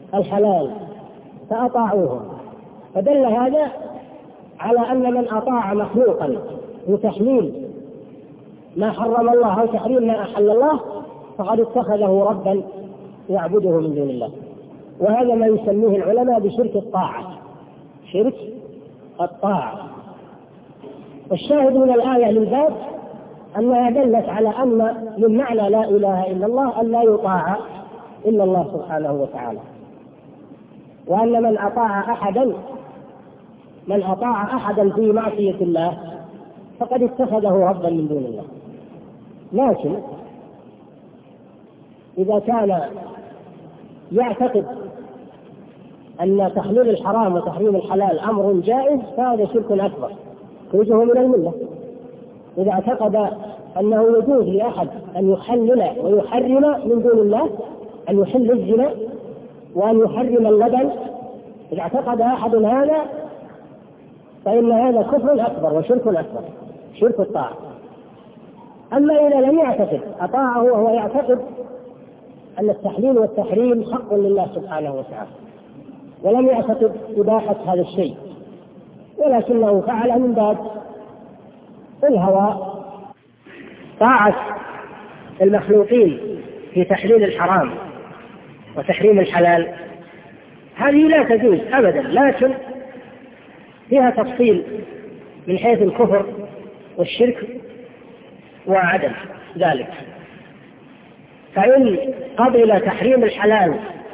الحلال فأطاعوهم، فدل هذا على أن من أطاع مخلوقا بتحليل ما حرم الله أو تحريم ما أحل الله فقد اتخذه ربا يعبده من دون الله، وهذا ما يسميه العلماء بشرك الطاعة، شرك الطاعة. والشاهد من الآية للباب أنها دلت على أن من معنى لا إله إلا الله أن لا يطاع إلا الله سبحانه وتعالى، وأن من أطاع أحدا من أطاع أحدا في معصية الله فقد اتخذه ربا من دون الله. لكن إذا كان يعتقد أن تحليل الحرام وتحريم الحلال أمر جائز فهذا شرك أكبر يخرجه من الملة. إذا اعتقد أنه يجوز لأحد أن يحلل ويحرم من دون الله، أن يحل الزنا وأن يحرم اللبن، إذا اعتقد أحد هذا فإن هذا كفر أكبر وشرك أكبر، شرك الطاعة. أما إذا لم يعتقد أطاعه وهو يعتقد أن التحليل والتحريم حق لله سبحانه وتعالى، ولم يعتقد إباحة هذا الشيء ولكنه فعل من باب الهوى، طاعة المخلوقين في تحليل الحرام وتحريم الحلال هذه لا تجوز أبدا، لكن فيها تفصيل من حيث الكفر والشرك وعدم ذلك. فإن قبل تحريم الحلال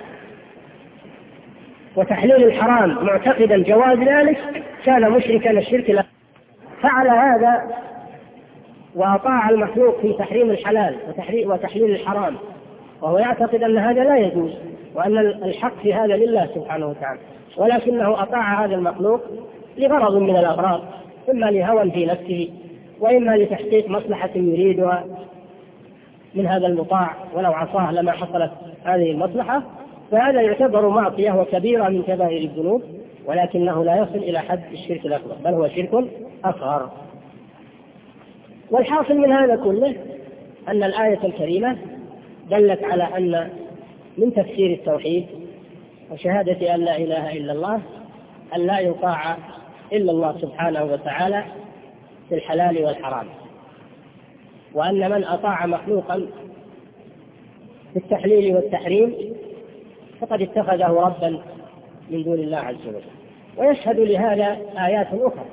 وتحليل الحرام معتقدا جواز ذلك كان مشركا الشرك لا. فعل هذا وأطاع المخلوق في تحريم الحلال وتحليل الحرام وهو يعتقد أن هذا لا يجوز وأن الحق في هذا لله سبحانه وتعالى، ولكنه أطاع هذا المخلوق لغرض من الأغراض، إما لهوى في نفسه وإما لتحقيق مصلحة يريدها من هذا المطاع، ولو عصاه لما حصلت هذه المصلحة، فهذا يعتبر معصية وكبيرة من كبائر الذنوب، ولكنه لا يصل إلى حد الشرك الأكبر بل هو شرك أصغر. والحاصل من هذا كله أن الآية الكريمة دلت على أن من تفسير التوحيد وشهادة أن لا إله إلا الله أن لا يطاع إلا الله سبحانه وتعالى في الحلال والحرام، وأن من أطاع مخلوقا في التحليل والتحريم فقد اتخذه ربا من دون الله عز وجل. ويشهد لهذا آيات أخرى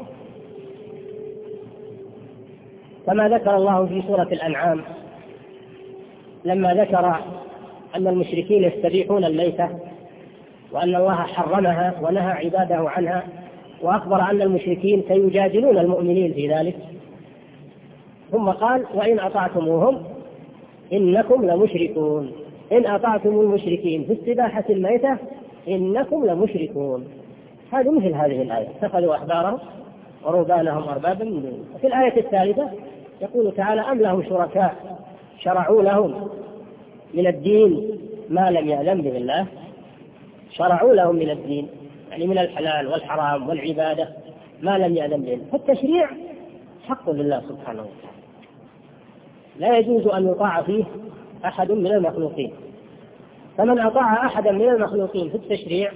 كما ذكر الله في سورة الأنعام لما ذكر أن المشركين يستبيحون الميتة وأن الله حرمها ونهى عباده عنها، وأخبر أن المشركين سيجادلون المؤمنين في ذلك، ثم قال وإن أطعتموهم إنكم لمشركون، إن أطعتم المشركين في استباحة الميتة إنكم لمشركون. هذا مثل هذه الآية اتخذوا أحبارهم ورهبانهم أربابا من دون الله. وفي الآية الثالثة يقول تعالى أم لهم شركاء شرعوا لهم من الدين ما لم يأذن به الله، شرعوا لهم من الدين يعني من الحلال والحرام والعبادة ما لم يأذن به، فالتشريع حق لله سبحانه وتعالى لا يجوز أن يطاع فيه أحد من المخلوقين، فمن أطاع أحدا من المخلوقين في التشريع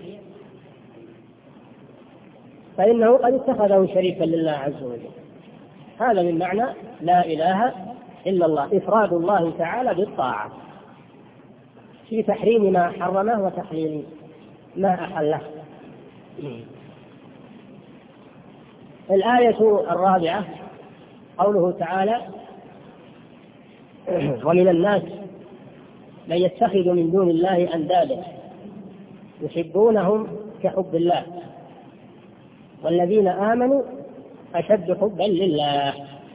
فإنه قد اتخذه شريكا لله عز وجل. هذا من معنى لا إله إلا الله، إفراد الله تعالى بالطاعة في تحريم ما حرمه وتحليل ما أحله. الآية الرابعة قوله تعالى ومن الناس من يتخذ من دون الله أندادا يحبونهم كحب الله والذين آمنوا أشد حبا لله.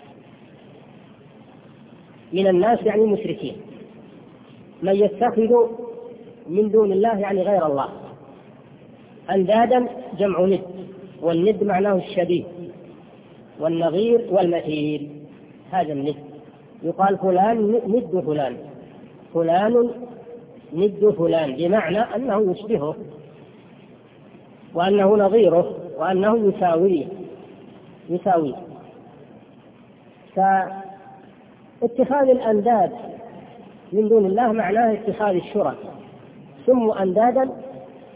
من الناس يعني مشركين، من يتخذ من دون الله يعني غير الله، أندادا جمع ند، والند معناه الشبيه والنظير والمثيل، هذا الند. يقال فلان ند فلان، فلان ند فلان، بمعنى أنه يشبهه وأنه نظيره وأنه يساويه يساويه. فاتخاذ الأنداد من دون الله معناه اتخاذ الشرك، سموا أندادا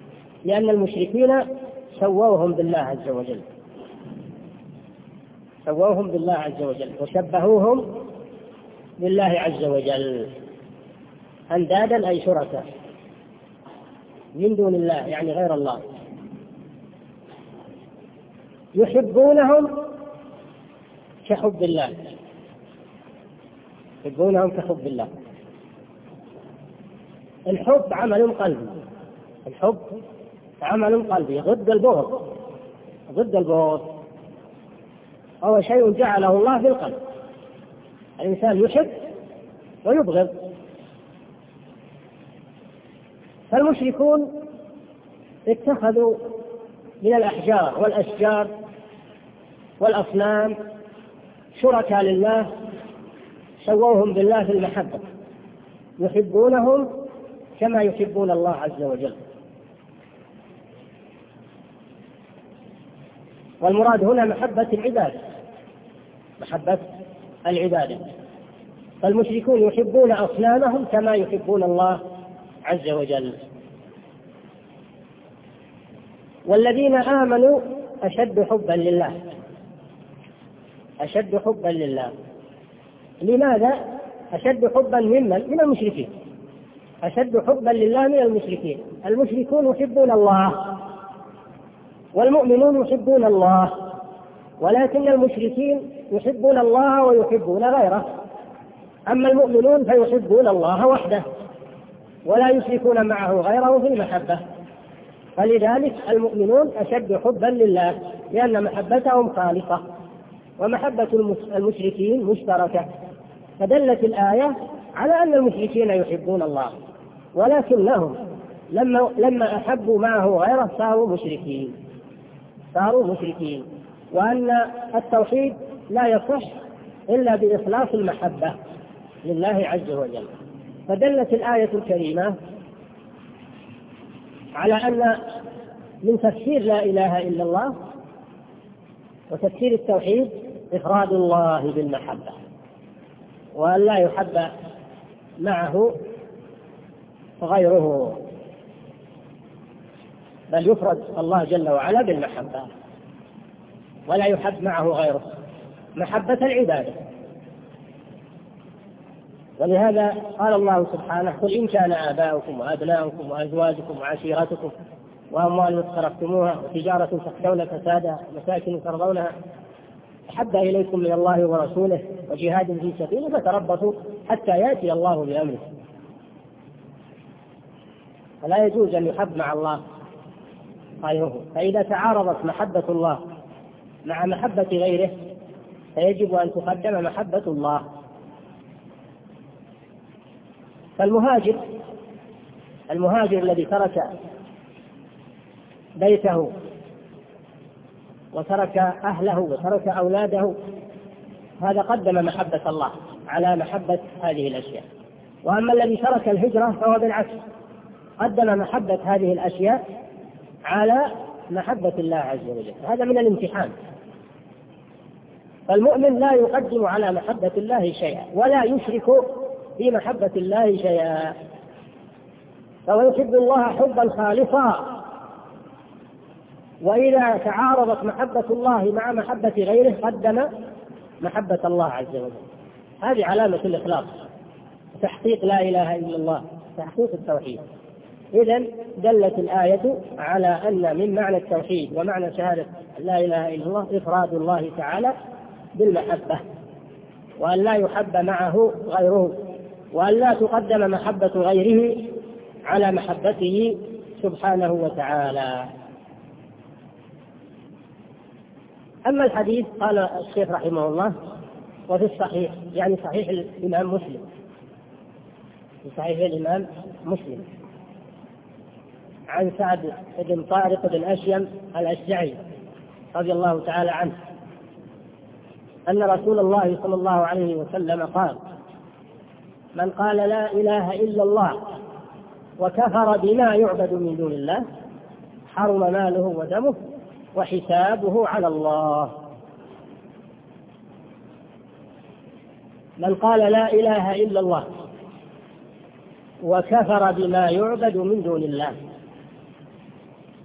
لأن المشركين سووهم بالله عز وجل، سووهم بالله عز وجل وشبهوهم بالله عز وجل أندادا أي شركاء من دون الله، يعني غير الله. يحبونهم كحب الله، يحبونهم كحب الله. الحب عمل قلبي، الحب عمل قلبي ضد البغض، ضد البغض هو شيء جعله الله في القلب. الإنسان يحب ويبغض. فالمشركون اتخذوا من الأحجار والأشجار والأصنام شركاء لله، سووهم بالله في المحبة، يحبونهم كما يحبون الله عز وجل. والمراد هنا محبة العبادة، محبة العبادة. فالمشركون يحبون أصنامهم كما يحبون الله عز وجل. والذين آمنوا أشد حبا لله، أشد حبا لله. لماذا أشد حبا ممن؟ من المشركين. أشد حبا لله من المشركين. المشركون يحبون الله والمؤمنون يحبون الله، ولكن المشركين يحبون الله ويحبون غيره، أما المؤمنون فيحبون الله وحده ولا يشركون معه غيره في المحبة. فلذلك المؤمنون أشد حبا لله لأن محبتهم خالصة ومحبة المشركين مشتركة. فدلت الآية على أن المشركين يحبون الله، ولكنهم لما لما أحبوا معه غيره صاروا مشركين، صاروا مشركين وأن التوحيد لا يصح إلا بإخلاص المحبة لله عز وجل. فدلت الآية الكريمة على أن من تفسير لا إله إلا الله وتفسير التوحيد إفراد الله بالمحبة، وأن لا يحب معه غيره، بل يفرد الله جل وعلا بالمحبة ولا يحب معه غيره، محبة العبادة. ولهذا قال الله سبحانه: قل إن كان آباؤكم وأبناؤكم وأزواجكم وعشيرتكم وأموال اقترفتموها وتجارة تخشون فسادها ومساكن ترضونها أحب إليكم من الله ورسوله وجهاد في سبيله فتربصوا حتى يأتي الله بأمره. فلا يجوز أن يحب مع الله غيره. فإذا تعارضت محبة الله مع محبة غيره فيجب أن تقدم محبة الله. فالمهاجر المهاجر الذي ترك بيته وترك أهله وترك أولاده هذا قدم محبة الله على محبة هذه الأشياء. وأما الذي ترك الهجرة فهو بالعكس، قدم محبة هذه الأشياء على محبة الله عز وجل. هذا من الامتحان. فالمؤمن لا يقدم على محبة الله شيئا ولا يشرك في محبة الله شيئا، فهو يحب الله حبا خالصا. وإذا تعارضت محبة الله مع محبة غيره قدم محبة الله عز وجل. هذه علامة الإخلاص، تحقيق لا إله إلا الله، تحقيق التوحيد. إذن دلت الآية على أن من معنى التوحيد ومعنى شهادة لا إله إلا الله إفراد الله تعالى بالمحبة، وأن لا يحب معه غيره، وأن لا تقدم محبة غيره على محبته سبحانه وتعالى. أما الحديث قال الشيخ رحمه الله: وفي الصحيح، يعني صحيح الإمام مسلم، في صحيح الإمام مسلم عن سعد بن طارق بن أشيم الأشجعي رضي الله تعالى عنه أن رسول الله صلى الله عليه وسلم قال: من قال لا إله إلا الله وكفر بما يعبد من دون الله حرم ماله ودمه وحسابه على الله. من قال لا إله إلا الله وكفر بما يعبد من دون الله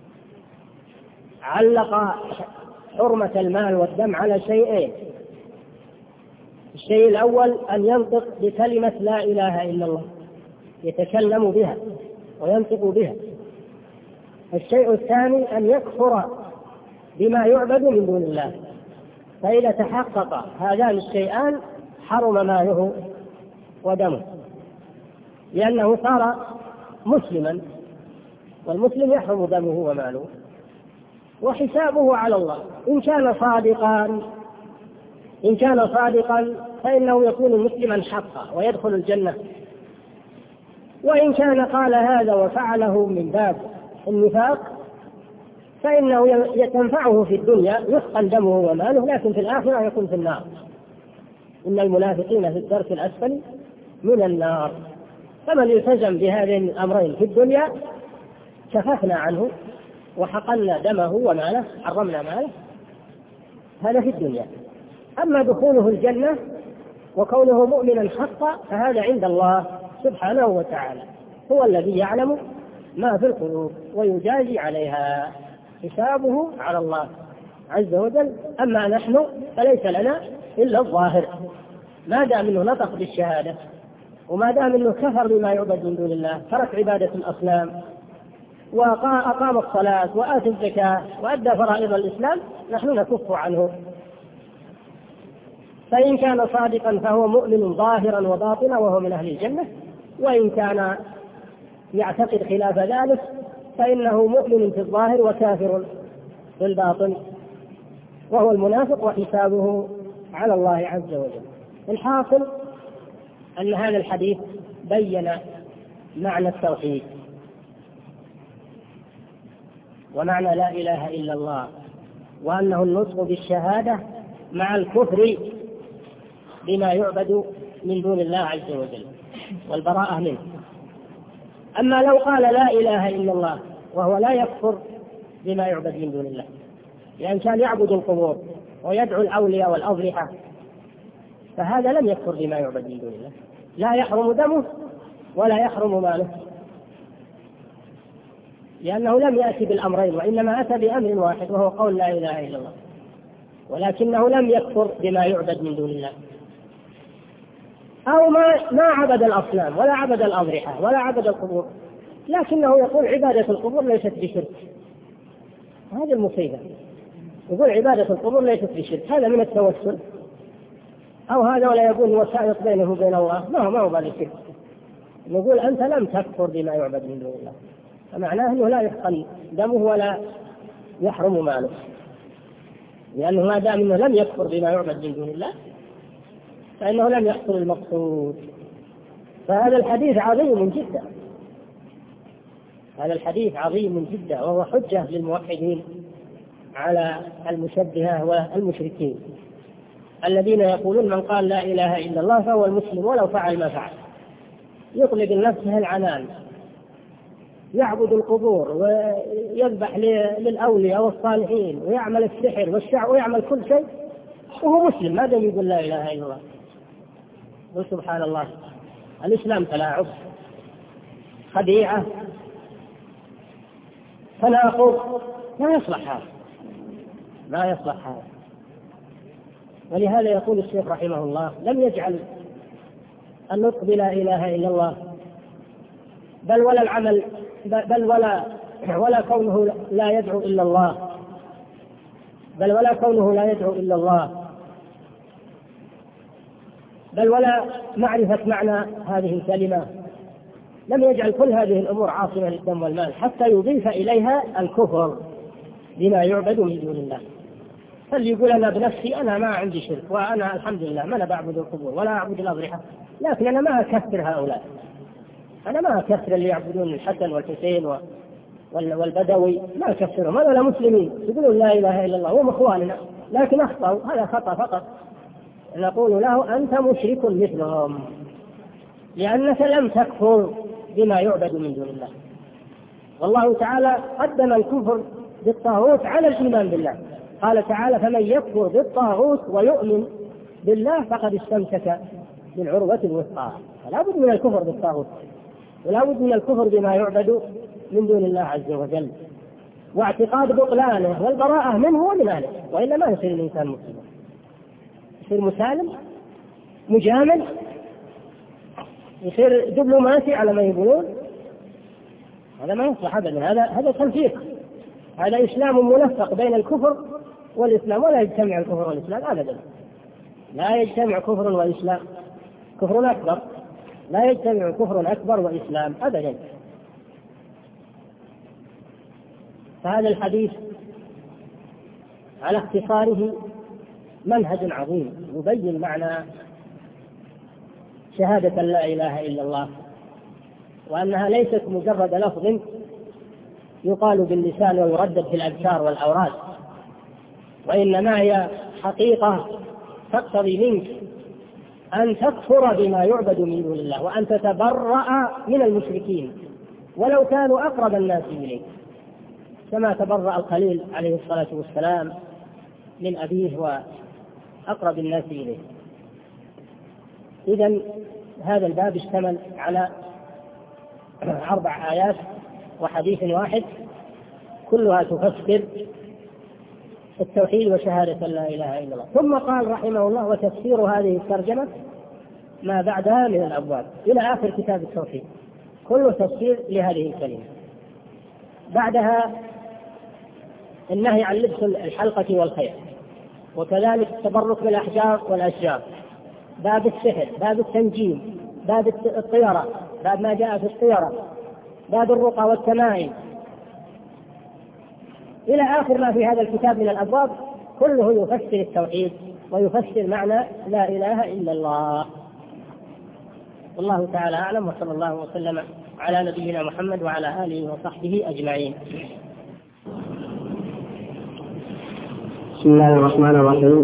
علق حرمة المال والدم على شيئين. الشيء الأول أن ينطق بكلمة لا إله إلا الله، يتكلم بها وينطق بها. الشيء الثاني أن يكفر بما يعبد من دون الله. فإذا تحقق هذان الشيئان حرم ماله ودمه، لأنه صار مسلما، والمسلم يحرم دمه وماله وحسابه على الله. إن كان صادقا إن كان صادقا فإنه يكون مسلما حقا ويدخل الجنة، وإن كان قال هذا وفعله من باب النفاق فإنه تنفعه في الدنيا، يثقل دمه وماله، لكن في الآخرة يكون في النار. إن المنافقين في الدرك الأسفل من النار. فمن يلتزم بهذين الأمرين في الدنيا كففنا عنه وحقنا دمه وماله، حرمنا ماله، هذا في الدنيا. أما دخوله الجنة وكونه مؤمنا حقا فهذا عند الله سبحانه وتعالى، هو الذي يعلم ما في القلوب ويجازي عليها، حسابه على الله عز وجل. أما نحن فليس لنا إلا الظاهر، ما دام منه نطق بالشهادة وما دام منه كفر بما يعبد من دون الله، ترك عبادة الأصنام وأقام الصلاة وآتى الزكاة وأدى فرائض الإسلام، نحن نكف عنه. فإن كان صادقا فهو مؤمن ظاهرا وباطنا وهو من أهل الجنة، وإن كان يعتقد خلاف ذلك فإنه مؤمن في الظاهر وكافر في الباطن، وهو المنافق وحسابه على الله عز وجل. الحاصل أن هذا الحديث بين معنى التوحيد ومعنى لا إله إلا الله، وأنه النطق بالشهادة مع الكفر بما يعبد من دون الله عز وجل والبراءة منه. أما لو قال لا إله إلا الله وهو لا يكفر بما يعبد من دون الله، لأن كان يعبد القبور ويدعو الأولياء والأضرحة، فهذا لم يكفر بما يعبد من دون الله، لا يحرم دمه ولا يحرم ماله، لأنه لم يأتي بالأمرين، وإنما أتى بأمر واحد وهو قول لا إله إلا الله، ولكنه لم يكفر بما يعبد من دون الله. أو ما ما عبد الأصنام ولا عبد الأضرحة ولا عبد القبور، لكنه يقول عبادة القبور ليست بشرك. هذه المصيبة، يقول عبادة القبور ليست بشرك، هذا من التوسل، أو هذا ولا يكون وسائط بينه وبين الله، ما هو ما هو بالشرك. نقول أنت لم تكفر بما يعبد من دون الله، فمعناه أنه لا يحقن دمه ولا يحرم ماله، لأنه ما دام أنه لم يكفر بما يعبد من دون الله فإنه لم يحصل المقصود. فهذا الحديث عظيم جدا، هذا الحديث عظيم جدا، وهو حجة للموحدين على المشبهة والمشركين الذين يقولون من قال لا إله إلا الله فهو المسلم ولو فعل ما فعل، يطلق لنفسه العنان، يعبد القبور ويذبح للأولياء والصالحين ويعمل السحر والشعر ويعمل كل شيء وهو مسلم، ما دام يقول لا إله إلا الله. وسبحان الله، الإسلام تلاعب، خديعة، تناقض، لا يصلح هذا، لا يصلح هذا. ولهذا يقول الشيخ رحمه الله لم يجعل النطق بلا إله إلا الله بل ولا العمل بل ولا ولا كونه لا يدعو إلا الله بل ولا كونه لا يدعو إلا الله بل ولا معرفة معنى هذه الكلمة، لم يجعل كل هذه الأمور عاصمة للدم والمال حتى يضيف إليها الكفر بما يعبد من دون الله. فليقول أنا بنفسي أنا ما عندي شرك، وأنا الحمد لله ما أنا بعبد القبور ولا أعبد الأضرحة، لكن أنا ما أكثر هؤلاء، أنا ما أكثر اللي يعبدون الحسن والحسين والبدوي، ما أكثرهم، هذول مسلمين يقولون لا إله إلا الله هم إخواننا، لكن أخطأوا، هذا خطأ فقط. نقول له أنت مشرك مثلهم، لأنك لم تكفر بما يعبد من دون الله. والله تعالى قدم الكفر بالطاغوت على الإيمان بالله، قال تعالى فمن يكفر بالطاغوت ويؤمن بالله فقد استمسك بالعروة الوثقى. فلا بد من الكفر بالطاغوت ولا بد من الكفر بما يعبد من دون الله عز وجل. واعتقاد بطلانه والبراءة منه ومن أهله، وإلا ما يصير الإنسان مسلم، يصير مسالم مجامل، يصير دبلوماسي على ما يقولون. هذا ما يصلح أبدا، هذا هذا تنفيق، هذا إسلام ملفق بين الكفر والإسلام، ولا يجتمع الكفر والإسلام أبدا، لا يجتمع كفر وإسلام، كفر أكبر، لا يجتمع كفر أكبر وإسلام أبدا. فهذا الحديث على اختصاره منهج عظيم يبين معنى شهادة لا إله إلا الله، وأنها ليست مجرد لفظ يقال باللسان ويردد في الأذكار والأوراد، وإنما هي حقيقة تقتضي منك أن تكفر بما يعبد من دون الله، وأن تتبرأ من المشركين ولو كانوا أقرب الناس إليك، كما تبرأ الخليل عليه الصلاة والسلام من أبيه وأقرب الناس إليه. إذن هذا الباب اشتمل على أربع آيات وحديث واحد كلها تفسر التوحيد وشهادة لا إله إلا الله. ثم قال رحمه الله: وتفسير هذه الترجمة ما بعدها من الأبواب، إلى آخر كتاب التوحيد كله تفسير لهذه الكلمة. بعدها النهي عن لبس الحلقة والخيط، وكذلك التبرك بالأحجار والأشجار، باب السحر، باب التنجيم، باب الطيرة، باب ما جاء في الطيرة، باب الرقى والتمائم، إلى آخر ما في هذا الكتاب من الأبواب كله يفسر التوحيد ويفسر معنى لا إله إلا الله. والله تعالى أعلم، وصلى الله وسلم على نبينا محمد وعلى آله وصحبه أجمعين. بسم الله الرحمن الرحيم.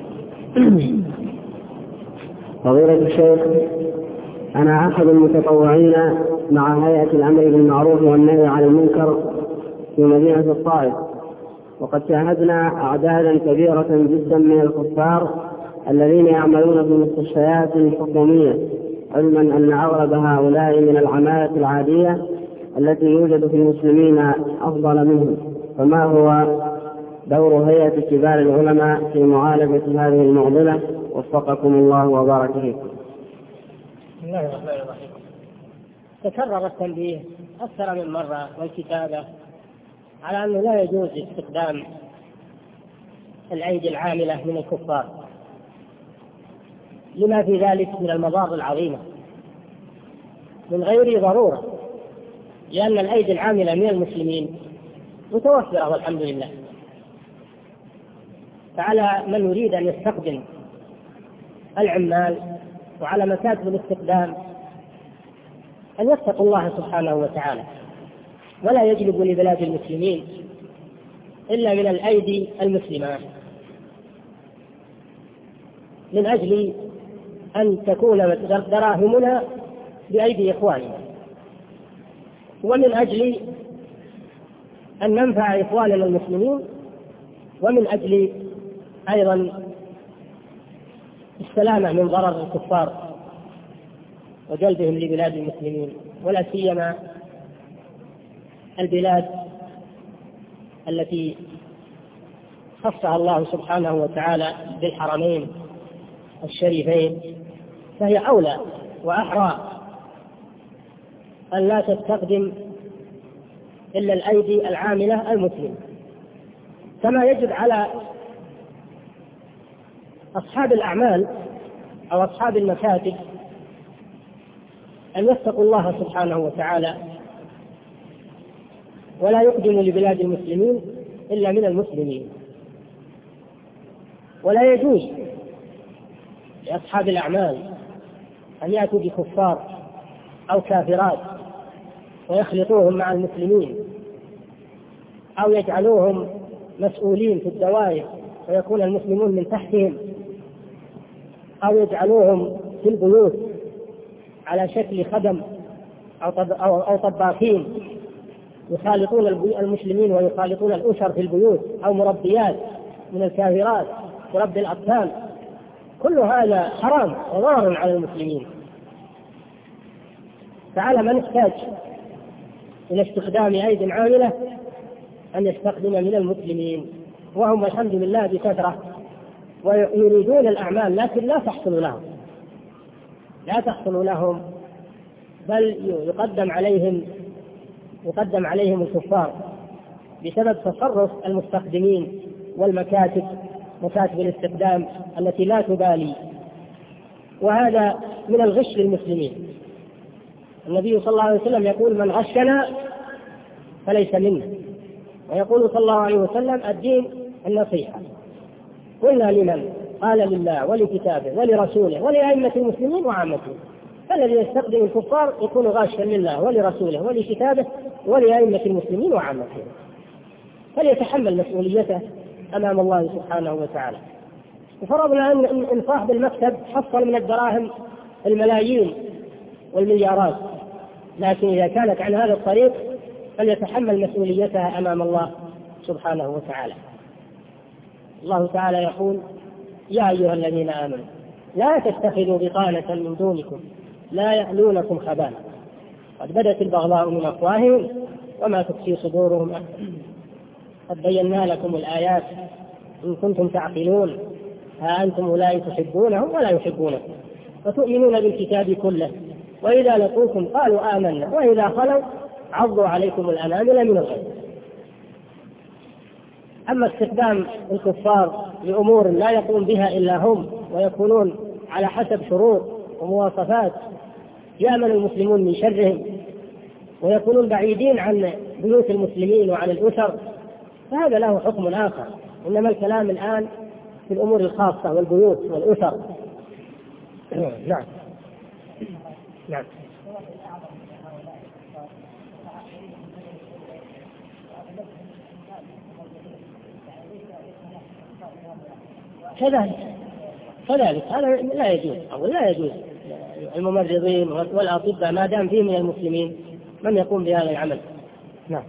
فضيلة الشيخ، أنا أحد المتطوعين مع هيئة الأمر بالمعروف والنهي عن المنكر في مدينة الطائف، وقد شاهدنا أعدادا كبيرة جدا من الكفار الذين يعملون في المستشفيات الحكومية، علما أن أغلب هؤلاء من العمالة العادية التي يوجد في المسلمين أفضل منهم، فما هو دور هيئة كبار العلماء في معالجة هذه المعضلة؟ وفقكم الله وبارك فيكم. بسم الله الرحمن الرحيم. تكرر التنبيه أكثر من مرة والكتابة على أنه لا يجوز استخدام الأيدي العاملة من الكفار لما في ذلك من المضار العظيمة من غير ضرورة، لأن الأيدي العاملة من المسلمين متوفرة والحمد لله. فعلى من يريد أن يستخدم العمال وعلى مكاتب الاستخدام أن يتقوا الله سبحانه وتعالى، ولا يجلبوا لبلاد المسلمين إلا من الأيدي المسلمة، من أجل أن تكون دراهمنا بأيدي إخواننا، ومن أجل أن ننفع إخواننا المسلمين، ومن أجل أيضا السلامة من ضرر الكفار وجلبهم لبلاد المسلمين، ولا سيما البلاد التي خصها الله سبحانه وتعالى بالحرمين الشريفين، فهي أولى وأحرى أن لا تستخدم إلا الأيدي العاملة المسلمة. كما يجب على أصحاب الأعمال أو أصحاب المكاتب أن يتقوا الله سبحانه وتعالى ولا يقدموا لبلاد المسلمين إلا من المسلمين، ولا يجوز لأصحاب الأعمال أن يأتوا بكفار أو كافرات ويخلطوهم مع المسلمين، أو يجعلوهم مسؤولين في الدوائر ويكون المسلمون من تحتهم، أو يجعلوهم في البيوت على شكل خدم أو طباخين يخالطون المسلمين ويخالطون الأسر في البيوت، أو مربيات من الكافرات ورب الأطفال. كل هذا حرام وضار على المسلمين. فعلى من احتاج إلى استخدام أيدي عاملة أن يستخدم من المسلمين، وهم الحمد لله بكثرة ويريدون الأعمال، لكن لا تحصل لهم لا تحصل لهم بل يقدم عليهم يقدم عليهم الكفار بسبب تصرف المستخدمين والمكاتب، مكاتب الاستخدام التي لا تبالي، وهذا من الغش للمسلمين. النبي صلى الله عليه وسلم يقول: من غشنا فليس منا. ويقول صلى الله عليه وسلم: الدين النصيحة. قلنا: لمن؟ قال: لله ولكتابه ولرسوله ولأئمة المسلمين وعامتهم. فالذي يستخدم الكفار يكون غاشا لله ولرسوله ولكتابه ولأئمة المسلمين وعامتهم، فليتحمل مسؤوليته أمام الله سبحانه وتعالى. وفرضنا أن صاحب المكتب حصل من الدراهم الملايين والمليارات، لكن إذا كانت عن هذا الطريق فليتحمل مسؤوليتها أمام الله سبحانه وتعالى. الله تعالى يقول: يا أيها الذين آمنوا لا تتخذوا بطانة من دونكم لا يألونكم خبالا قد بدت البغضاء من أفواههم وما تخفي صدورهم قد بينا لكم الآيات إن كنتم تعقلون ها أنتم أولئك تحبونهم ولا يحبونكم وتؤمنون بالكتاب كله وإذا لقوكم قالوا آمنا وإذا خلوا عضوا عليكم الأنامل من الغيظ. أما استخدام الكفار لأمور لا يقوم بها إلا هم ويكونون على حسب شروط ومواصفات يأمن المسلمون من شرهم ويكونون بعيدين عن بيوت المسلمين وعن الأسر، فهذا له حكم آخر. إنما الكلام الآن في الأمور الخاصة والبيوت والأسر. نعم نعم كذلك كذلك هذا لا يجوز أو لا يجوز. الممرضين والأطباء ما دام فيه من المسلمين من يقوم بهذا العمل. نعم.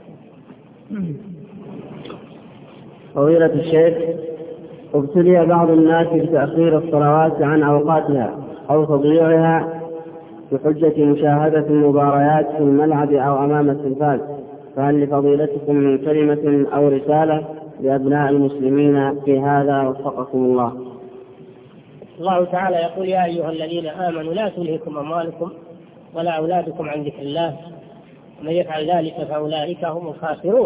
فضيلة الشيخ، ابتلي بعض الناس بتأخير الصلوات عن أوقاتها أو تضييعها بحجة مشاهدة المباريات في الملعب أو أمام التلفاز، فهل لفضيلتكم من كلمة أو رسالة لأبناء المسلمين في هذا وفقكم الله؟ الله تعالى يقول: يا أيها الذين آمنوا لا تلهكم أموالكم ولا أولادكم عن ذكر الله ومن يفعل ذلك فأولئك هم الخاسرون.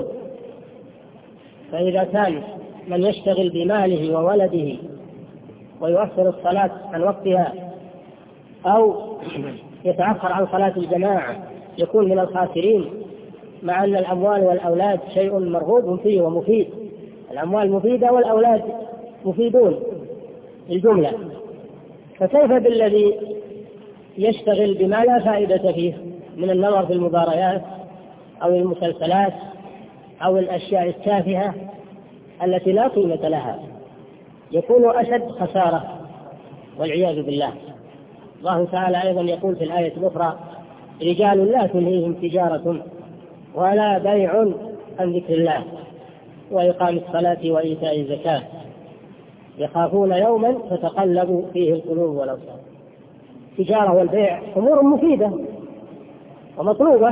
فإذا كان من يشتغل بماله وولده ويؤخر الصلاة عن وقتها أو يتأخر عن صلاة الجماعة يكون من الخاسرين، مع أن الأموال والأولاد شيء مرغوب فيه ومفيد. الأموال مفيدة والأولاد مفيدون الجملة، فكيف بالذي يشتغل بما لا فائدة فيه من النظر في المباريات أو المسلسلات أو الأشياء التافهة التي لا قيمة لها؟ يكون أشد خسارة والعياذ بالله. الله تعالى أيضا يقول في الآية الأخرى: رجال لا تلهيهم تجارة ولا بيع عن ذكر الله وإقام الصلاة وإيتاء الزكاة يخافون يوما تتقلب فيه القلوب والأبصار. التجارة والبيع أمور مفيدة ومطلوبة،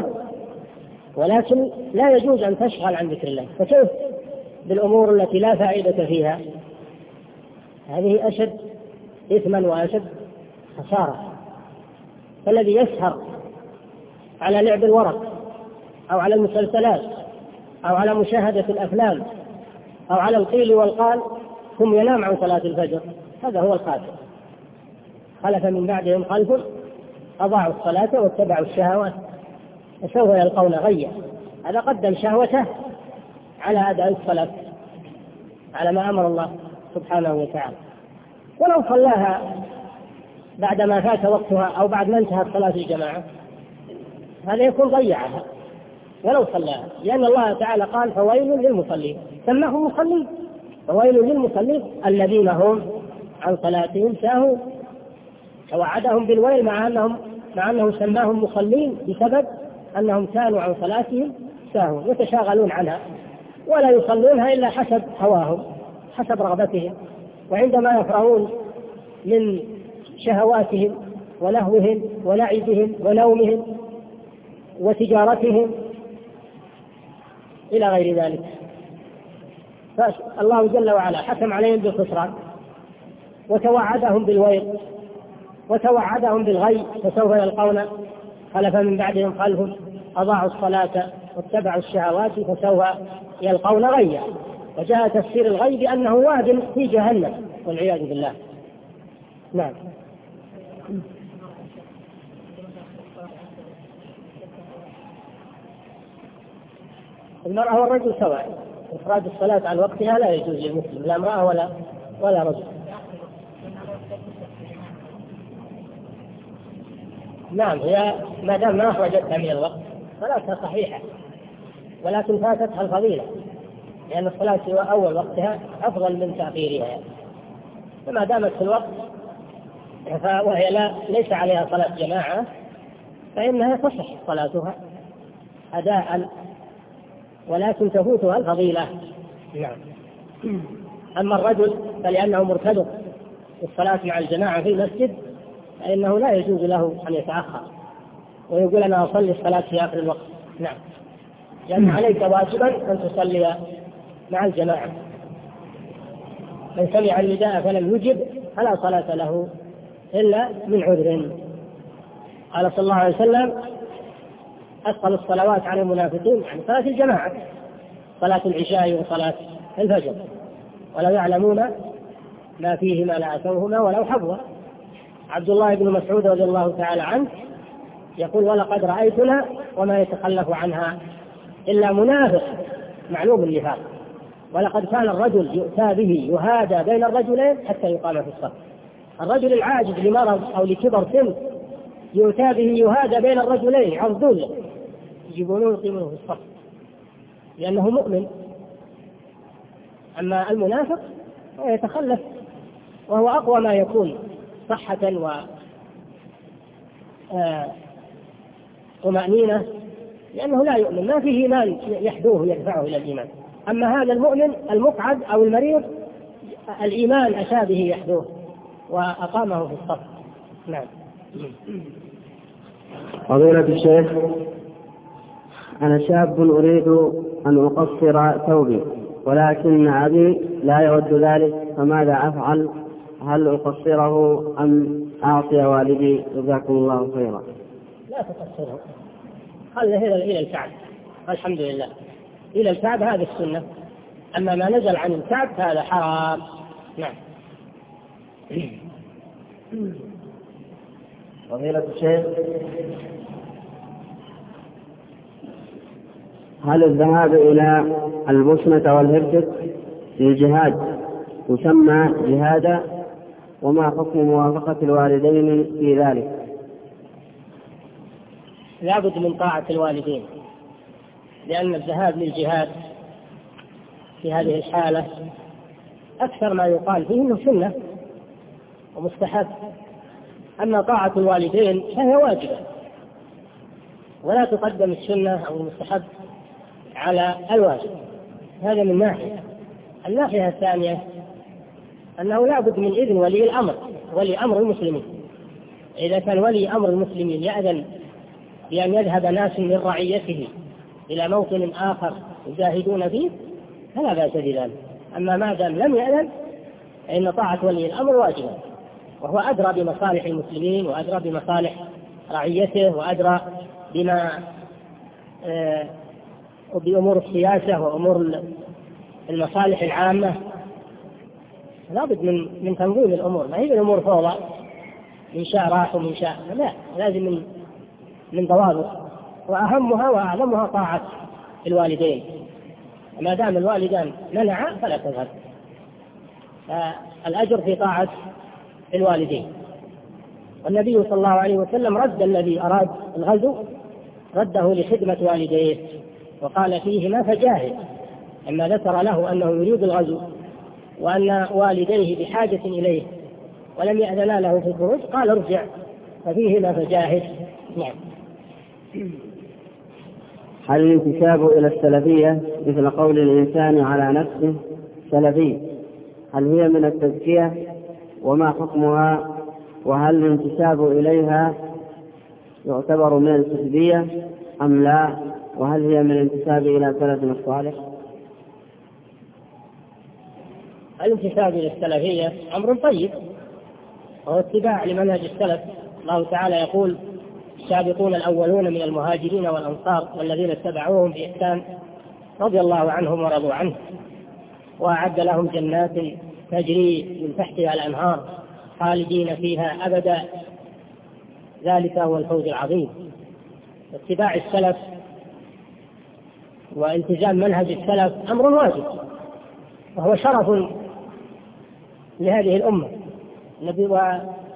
ولكن لا يجوز أن تشغل عن ذكر الله. فكيف بالأمور التي لا فائدة فيها؟ هذه أشد إثما وأشد خسارة. فالذي يسهر على لعب الورق أو على المسلسلات أو على مشاهدة الأفلام أو على القيل والقال ثم ينام عن صلاة الفجر، هذا هو الخاسر. خلف من بعدهم خلف أضاعوا الصلاة واتبعوا الشهوات فسوف يلقون غيا. هذا قدم شهوته على أداء الصلاة على ما أمر الله سبحانه وتعالى. ولو صلاها بعدما فات وقتها أو بعد ما انتهت صلاة الجماعة هذا يكون ضيعها ولو صلاها، لأن الله تعالى قال: فويل للمصلين. سماهم مصلين، فويل للمصلين الذين هم عن صلاتهم ساهون. فوعدهم بالويل مع أنهم مع أنه سماهم مصلين بسبب أنهم كانوا عن صلاتهم ساهون يتشاغلون عنها ولا يصلونها إلا حسب هواهم حسب رغبتهم، وعندما يفرغون من شهواتهم ولهوهم ولعبهم ونومهم وتجارتهم إلى غير ذلك فالله جل وعلا حكم عليهم بالخسران وتوعدهم بالويل وتوعدهم بالغي، فسوف يلقون خلف من بعدهم خلف أضاعوا الصلاة واتبعوا الشهوات فسوف يلقون غيا. وجاء تفسير الغي بأنه واد في جهنم والعياذ بالله. نعم. المرأة والرجل سواء، إخراج الصلاة عن وقتها لا يجوز للمسلم، لا امرأة ولا ولا رجل. نعم، هي ما دام ما أخرجتها من الوقت صلاتها صحيحة، ولكن فاتتها الفضيلة، لأن الصلاة في أول وقتها أفضل من تأخيرها، فما دامت في الوقت وهي لا ليس عليها صلاة جماعة فإنها تصح صلاتها أداء، ولكن تفوتها الفضيلة. نعم. أما الرجل فلأنه مرتبط بالصلاة مع الجماعة في المسجد فإنه لا يجوز له أن يتأخر ويقول أنا أصلي الصلاة في آخر الوقت. نعم، لأن عليك واجبا أن تصلي مع الجماعة. من سمع النداء فلم يجب فلا صلاة له إلا من عذر. قال صلى الله عليه وسلم أثقل الصلوات على المنافقين يعني صلاة الجماعة، صلاة العشاء وصلاة الفجر، ولو يعلمون ما فيهما لأتوهما ولو حبوا. عبد الله بن مسعود رضي الله تعالى عنه يقول ولقد رأيتنا وما يتخلف عنها إلا منافق معلوم النفاق، ولقد كان الرجل يؤتى به يهادى بين الرجلين حتى يقام في الصف. الرجل العاجز لمرض أو لكبر سن يؤتى به يهادى بين الرجلين يعرضون له يجيبونه ويقيمونه في الصف لأنه مؤمن. أما المنافق يتخلف وهو أقوى ما يكون صحة و طمأنينة، لأنه لا يؤمن، ما فيه إيمان يحدوه يدفعه إلى الإيمان. أما هذا المؤمن المقعد أو المريض الإيمان أتى به يحدوه وأقامه في الصف. نعم. فضيلة الشيخ، أنا شاب أريد أن أقصر ثوبي ولكن أبي لا يود ذلك، فماذا أفعل؟ هل أقصره أم أعطي والدي؟ جزاكم الله خيرا. لا تقصره، خليه إلى الكعب، الحمد لله إلى الكعب، هذه السنة. أما ما نزل عن الكعب هذا حرام. نعم. فضيلة الشيخ، هل الذهاب إلى البوسنة والهرسك للجهاد يسمى جهادا؟ وما حكم موافقة الوالدين في ذلك؟ لابد من طاعة الوالدين، لأن الذهاب للجهاد في هذه الحالة أكثر ما يقال فيه إنه سنة ومستحب. أما طاعة الوالدين فهي واجبة، ولا تقدم السنة أو المستحب على الواجب. هذا من ناحية. الناحية الثانية أنه لا بد من إذن ولي الأمر، ولي أمر المسلمين. إذا كان ولي أمر المسلمين يأذن بأن يذهب ناس من رعيته إلى موطن آخر يجاهدون فيه فلا بأس بذلك. أما ما دام لم يأذن فإن طاعة ولي الأمر واجبة، وهو أدرى بمصالح المسلمين وأدرى بمصالح رعيته وأدرى بما آه بأمور السياسة وأمور المصالح العامة. لابد من من تنظيم الأمور، ما هي الأمور فوضى من شاء راح ومن شاء لا، لازم من من ضوابط، وأهمها وأعظمها طاعة الوالدين. ما دام الوالدان منعا فلا تذهب. الأجر في طاعة الوالدين. والنبي صلى الله عليه وسلم رد الذي أراد الغزو رده لخدمة والديه وقال فيهما فجاهد. أما ذكر له أنه يريد الغزو وأن والديه بحاجة إليه ولم يأذن له في الخروج قال ارجع ففيهما فجاهد. نعم. هل الانتساب إلى السلفية مثل قول الإنسان على نفسه سلفي هل هي من التزكية؟ وما حكمها؟ وهل الانتساب إليها يعتبر من الحزبية أم لا؟ وهل هي من الانتساب إلى سلفنا الصالح؟ الانتساب إلى السلفية أمر طيب وهو اتباع لمنهج السلف. الله تعالى يقول: السابقون الأولون من المهاجرين والأنصار والذين اتبعوهم بإحسان رضي الله عنهم ورضوا عنه وأعد لهم جنات تجري من تحتها الأنهار خالدين فيها أبدا، ذلك هو الفوز العظيم. اتباع السلف والتزام منهج السلف أمر واجب وهو شرف لهذه الأمة. النبي, و...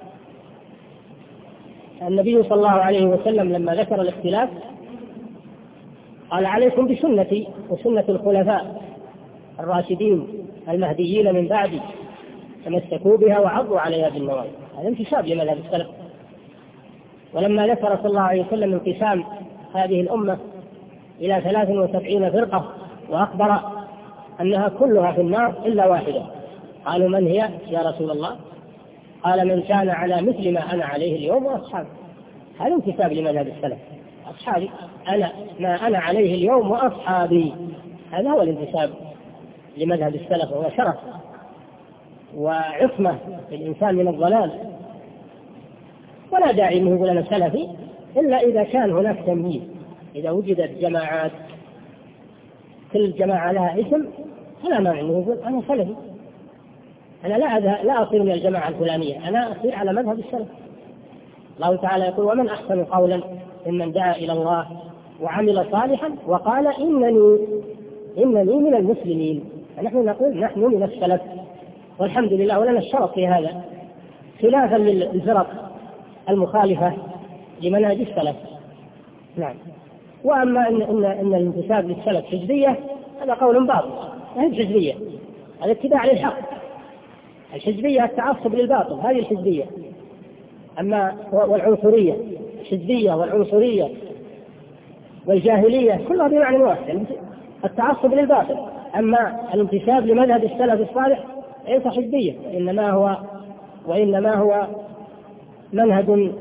النبي صلى الله عليه وسلم لما ذكر الاختلاف قال: عليكم بسنتي وسنة الخلفاء الراشدين المهديين من بعدي، تمسكوا بها وعضوا عليها بالنواجذ. هذا انتساب لمذهب السلف. ولما ذكر صلى الله عليه وسلم انقسام هذه الأمة إلى ثلاث وسبعين فرقة وأخبر أنها كلها في النار إلا واحدة، قالوا: من هي يا رسول الله؟ قال: من كان على مثل ما أنا عليه اليوم وأصحابي. هذا انتساب لمذهب السلف. أصحابي أنا ما أنا عليه اليوم وأصحابي، هذا هو الانتساب لمذهب السلف، وهو شرف وعصمة للإنسان من الضلال. ولا داعي أنه يقول أنا سلفي إلا إذا كان هناك تمييز. إذا وجدت جماعات كل جماعة لها اسم فلا مانع أنه يقول أنا سلفي، أنا لا لا أصير من الجماعة الفلانية، أنا أصير على مذهب السلف. الله تعالى يقول: ومن أحسن قولا ممن دعا إلى الله وعمل صالحا وقال إنني إنني من المسلمين. فنحن نقول نحن من السلف والحمد لله، ولنا الشرف في هذا، خلافا للفرق المخالفة لمنهج السلف. نعم. وأما إن, إن, إن الانتساب للسلف حزبية هذا قول باطل، هذه الحزبية هذا اتباع للحق. الحزبية التعصب للباطل، هذه الحزبية. أما والعنصرية، الحزبية والعنصرية والجاهلية كلها بمعنى واحد، التعصب للباطل. أما الانتساب لمذهب السلف الصالح ليس حزبية، إنما هو وإنما هو منهج.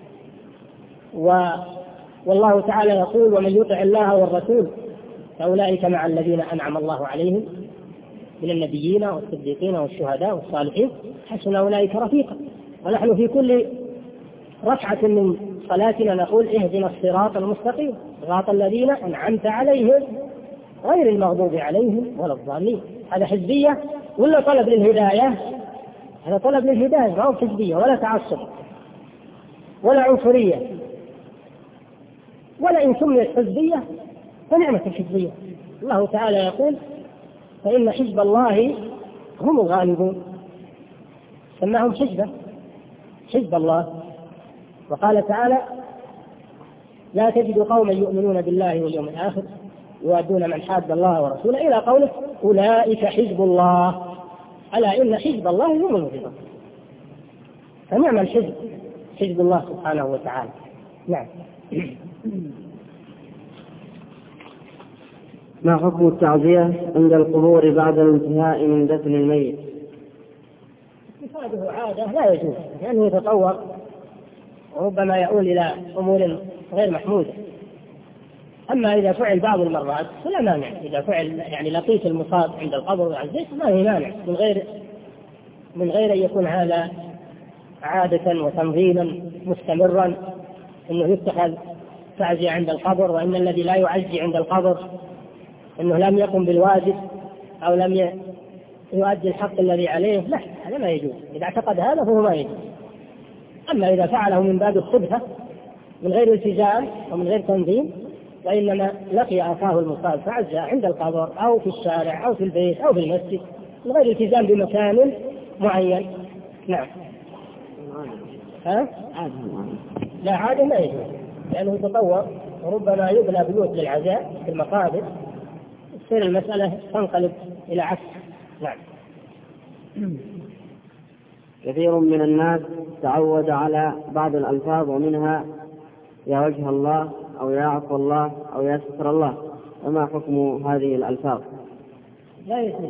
و والله تعالى يقول: ومن يطع الله والرسول فأولئك مع الذين أنعم الله عليهم من النبيين والصديقين والشهداء والصالحين حسن أولئك رفيقا. ونحن في كل ركعة من صلاتنا نقول: اهدنا الصراط المستقيم صراط الذين أنعمت عليهم غير المغضوب عليهم ولا الضالين. هذا حزبية ولا طلب للهداية؟ هذا طلب للهداية، ما هو حزبية ولا تعصب ولا عنصرية. ولا إن سميت حزبية فنعمة الحزبية. الله تعالى يقول: فإن حزب الله هم الغالبون. سماهم حزبا، حزب الله. وقال تعالى: لا تجد قوما يؤمنون بالله واليوم الآخر يوادون من حاد الله ورسوله إلى قوله: أولئك حزب الله ألا إن حزب الله هم المفلحون. فنعم الحزب حزب الله سبحانه وتعالى. نعم. ما حكم التعزية عند القبور بعد الانتهاء من دفن الميت؟ اتخاذه عادة لا يجوز، لأنه يتطور وربما يؤول إلى أمور غير محمودة. أما إذا فعل بعض المرات فلا مانع، إذا فعل يعني لقيت المصاب عند القبر وعزيت ما هي مانع، من غير من غير أن يكون هذا عادة وتنظيما مستمرا أنه يتخذ تعزية عند القبر، وإن الذي لا يعزي عند القبر أنه لم يقم بالواجب أو لم يؤدي الحق الذي عليه. لا، هذا ما يجوز. إذا اعتقد هذا فهو ما يجوز. أما إذا فعله من باب الصدفة من غير التزام ومن غير تنظيم، وإنما لقي أخاه المصاب فعزى عند القبر أو في الشارع أو في البيت أو في المسجد من غير التزام بمكان معين. نعم. ها؟ لا، عادة ما يجوز، لأنه يتطور وربما يبنى بيوت للعزاء في المقابر، تصير المسألة تنقلب إلى عكس. نعم. كثير من الناس تعود على بعض الألفاظ، ومنها يا وجه الله أو يا عفو الله أو يا ستر الله، وما حكم هذه الألفاظ؟ لا يجوز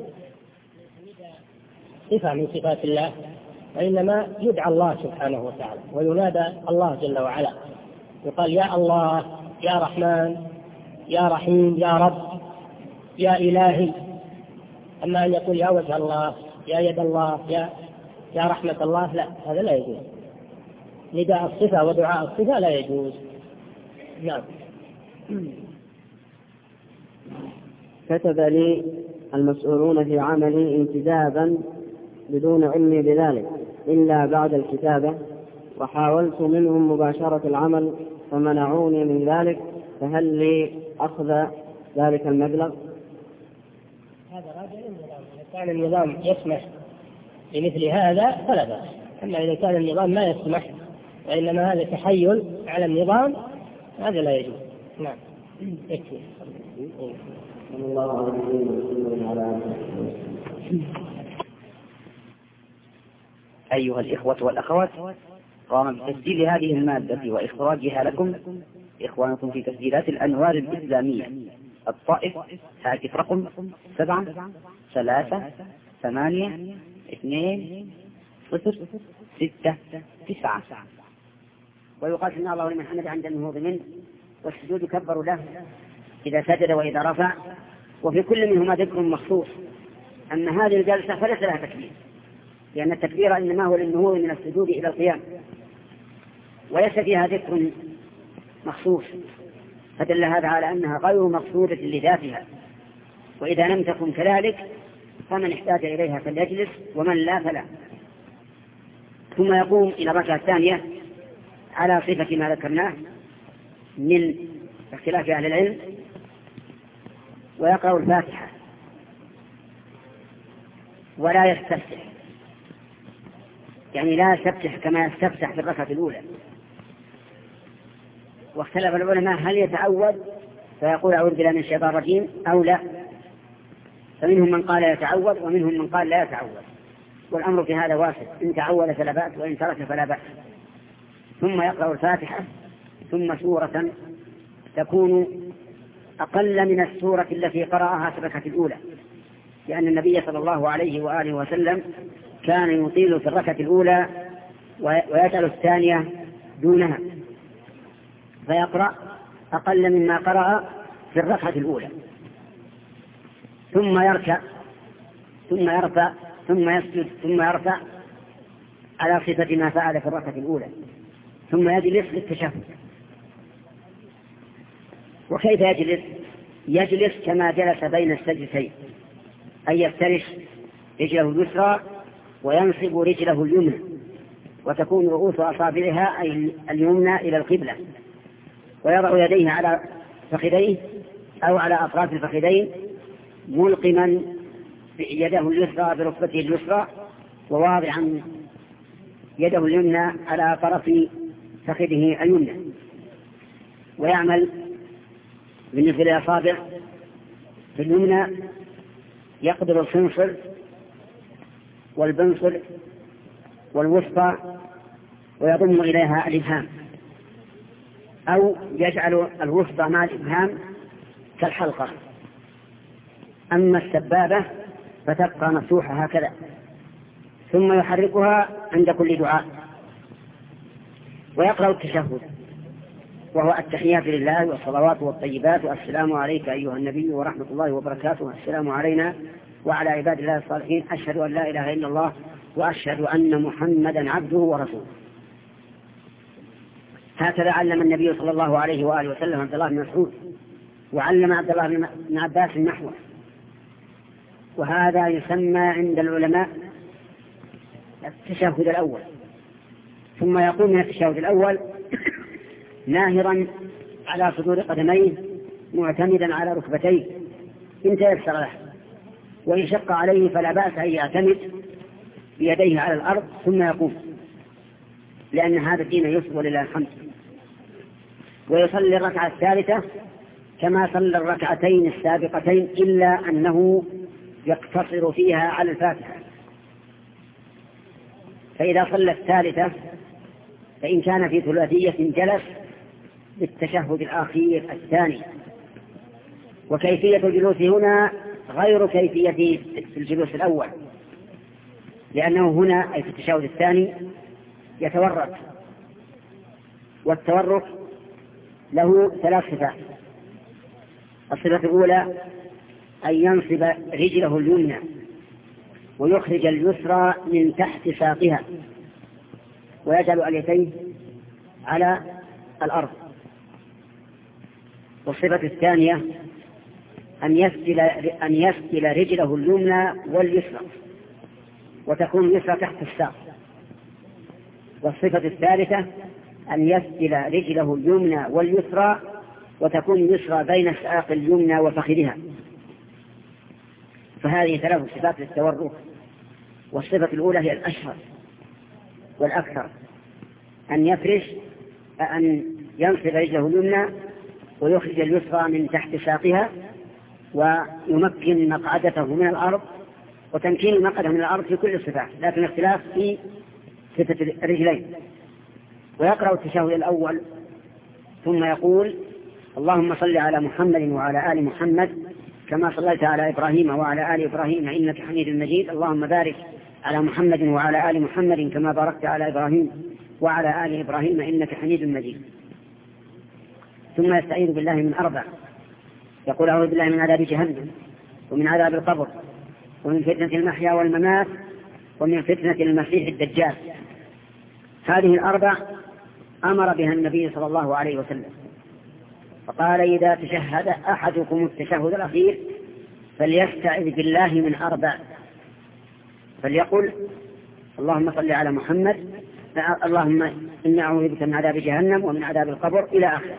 صفة من صفات الله، وإنما يدعى الله سبحانه وتعالى وينادى الله جل وعلا، يقال يا الله يا رحمن يا رحيم يا رب يا إلهي. أما أن يقول يا وجه الله يا يد الله، يا يا رحمة الله، لا، هذا لا يجوز. نداء الصفة ودعاء الصفة لا يجوز. نعم. كتب لي المسؤولون في عملي انتدابا بدون علمي بذلك إلا بعد الكتابة، وحاولت منهم مباشرة العمل فمنعوني من ذلك، فهل لي أخذ ذلك المبلغ؟ هذا راجع للنظام. إذا كان النظام يسمح بمثل هذا فلا بأس، أما إذا كان النظام ما يسمح وإنما هذا تحيل على النظام هذا لا يجوز. نعم. يكفي. أيها الإخوة والأخوات، قام بتسجيل هذه المادة وإخراجها لكم إخوانكم في تسجيلات الأنوار الإسلامية الطائف، هاتف رقم سبعة ثلاثة ثمانية اثنين صفر ستة تسعة. ويقال سمع الله لمن حمده عند النهوض منه، والسجود يكبر له إذا سجد وإذا رفع، وفي كل منهما ذكر مخصوص. أما هذه الجلسة فليس لها تكبير، لأن التكبير إنما هو للنهوض من السجود إلى القيام، وليس فيها ذكر مخصوص، فدل هذا على أنها غير مقصودة لذاتها. وإذا لم تكن كذلك فمن احتاج إليها فليجلس، ومن لا فلا. ثم يقوم إلى الركعة الثانية على صفة ما ذكرناه من اختلاف أهل العلم، ويقرأ الفاتحة ولا يستفتح، يعني لا يستفتح كما يستفتح في الركعة الأولى. واختلف العلماء هل يتعوذ فيقول أعوذ بالله من الشيطان الرجيم أو لا، فمنهم من قال يتعوذ ومنهم من قال لا يتعوذ، والأمر في هذا واسع، إن تعوذ فلا بأس وإن ترك فلا بأس. ثم يقرأ الفاتحة ثم سورة تكون أقل من السورة التي قرأها في الركعة الأولى، لأن النبي صلى الله عليه وآله وسلم كان يطيل في الركعة الأولى ويجعل الثانية دونها، فيقرأ أقل مما قرأ في الركعة الأولى، ثم يركع ثم يرفع ثم يسجد ثم يرفع على صفة ما فعل في الركعة الأولى، ثم يجلس للتشهد. وكيف يجلس؟ يجلس كما جلس بين السجدتين، أي يفترش رجله اليسرى وينصب رجله اليمنى، وتكون رؤوس أصابعها أي اليمنى إلى القبلة، ويضع يديه على فخذيه أو على أطراف الفخذين، ملقما يده اليسرى بركبته اليسرى، وواضعا يده اليمنى على طرف فخذه اليمنى. ويعمل بالنسبة للأصابع في اليمنى يقدر الخنصر والبنصر والوسطى ويضم إليها الإبهام، أو يجعل الوسطى مع الإبهام كالحلقة. أما السبابة فتبقى مفتوحة هكذا، ثم يحركها عند كل دعاء. ويقرأ التشهد وهو التحيات لله والصلوات والطيبات، والسلام عليك أيها النبي ورحمة الله وبركاته، السلام علينا وعلى عباد الله الصالحين، أشهد أن لا إله إلا الله وأشهد أن محمدا عبده ورسوله. هكذا علم النبي صلى الله عليه وآله وسلم عبد الله بن مسعود، وعلم عبد الله بن عباس نحوه. وهذا يسمى عند العلماء التشهد الأول. ثم يقوم من التشهد الأول ناهرا على صدور قدميه معتمدا على ركبتيه إن تيسر له، وإن شق عليه فلا بأس أن يعتمد بيديه على الأرض ثم يقوم، لأن هذا الدين يسر ولله الحمد. ويصلي الركعة الثالثة كما صلى الركعتين السابقتين، إلا أنه يقتصر فيها على الفاتحة. فإذا صلى الثالثة فإن كان في ثلاثية جلس بالتشهد الأخير الثاني. وكيفية الجلوس هنا غير كيفية الجلوس الأول، لأنه هنا أي في التشهد الثاني يتورك، والتورك له ثلاث صفات. الصفة الأولى أن ينصب رجله اليمنى ويخرج اليسرى من تحت ساقها ويجعل اليتيه على الأرض. والصفة الثانية أن يسدل, أن يسدل رجله اليمنى واليسرى وتكون اليسرى تحت الساق. والصفة الثالثة أن يسدل رجله اليمنى واليسرى وتكون اليسرى بين الساق اليمنى وفخذها. فهذه ثلاث صفات للتورك. والصفة الأولى هي الأشهر والأكثر، أن يفرش أن ينصب رجله اليمنى ويخرج اليسرى من تحت ساقها ويمكن مقعدته من الأرض. وتمكين المقعدة من الأرض في كل الصفات، لكن اختلاف في صفة الرجلين. ويقرأ التشهد الأول ثم يقول: اللهم صل على محمد وعلى آل محمد كما صليت على إبراهيم وعلى آل إبراهيم إنك حميد مجيد، اللهم بارك على محمد وعلى آل محمد كما باركت على إبراهيم وعلى آل إبراهيم إنك حميد مجيد. ثم يستعيذ بالله من أربع، يقول: أعوذ بالله من عذاب جهنم ومن عذاب القبر ومن فتنة المحيا والممات ومن فتنة المسيح الدجال. هذه الأربع أمر بها النبي صلى الله عليه وسلم، فقال: إذا تشهد أحدكم التشهد الأخير فليستعذ بالله من أربع، فليقل: اللهم صل على محمد، اللهم إني أعوذ بك من عذاب جهنم ومن عذاب القبر إلى آخره.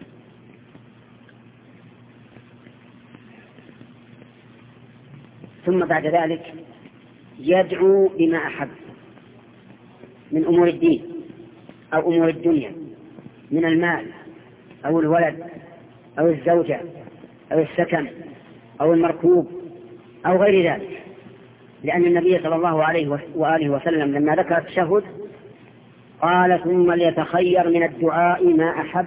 ثم بعد ذلك يدعو بما أحب من أمور الدين أو أمور الدنيا، من المال أو الولد أو الزوجة أو السكن أو المركوب أو غير ذلك، لأن النبي صلى الله عليه وآله وسلم لما ذكر التشهد قال: ثم ليتخير من الدعاء ما أحب.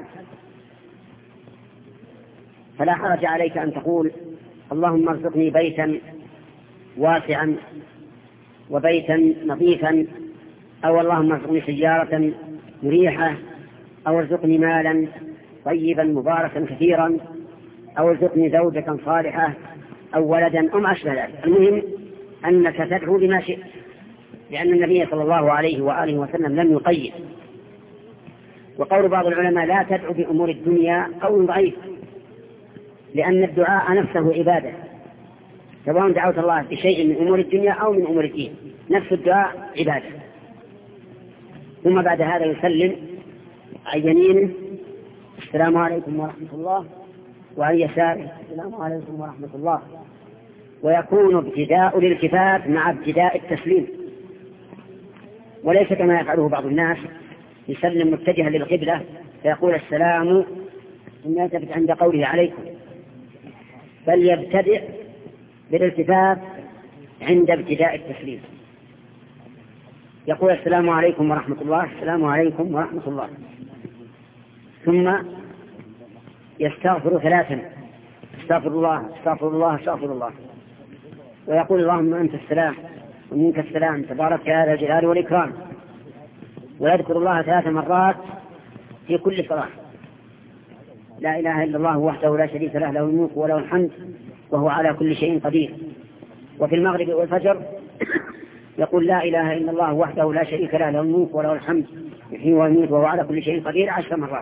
فلا حرج عليك أن تقول: اللهم ارزقني بيتا واسعا وبيتا نظيفا، أو اللهم ارزقني سيارة مريحة، أو ارزقني مالا طيبا مباركا كثيرا، أو ارزقني زوجة صالحة أو ولدا أو ما أشبه ذلك. المهم أنك تدعو بما شئت، لأن النبي صلى الله عليه وآله وسلم لم يقيد. وقول بعض العلماء: لا تدعو بأمور الدنيا، قول ضعيف، لأن الدعاء نفسه عبادة، سواء دعوت الله بشيء من أمور الدنيا أو من أمور الدين، نفس الدعاء عبادة. ثم بعد هذا يسلم عن يمينه: السلام عليكم ورحمة الله، وعن يساره: السلام عليكم ورحمة الله. ويكون ابتداء الالتفات مع ابتداء التسليم، وليس كما يفعله بعض الناس، يسلم متجها للقبلة فيقول السلام ثم يلتفت عند قوله عليكم، بل يبتدئ بالالتفات عند ابتداء التسليم، يقول: السلام عليكم ورحمة الله، السلام عليكم ورحمة الله، ثم يستغفر ثلاثا: استغفر الله استغفر الله استغفر الله، ويقول: اللهم أنت السلام ومنك السلام تبارك يا ذا الجلال والإكرام، ويذكر الله ثلاث مرات في كل صلاة: لا إله إلا الله وحده لا شريك له، له الملك وله الحمد وهو على كل شيء قدير. وفي المغرب والفجر يقول: لا إله إلا الله وحده لا شريك له، له الملك وله الحمد يحيي ويميت وهو على كل شيء قدير عشر مرات.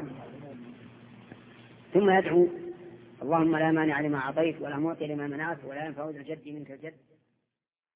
ثم يدعو: اللهم لا مانع لما أعطيت ولا معطي لما منعت ولا ينفع ذا الجد منك الجد.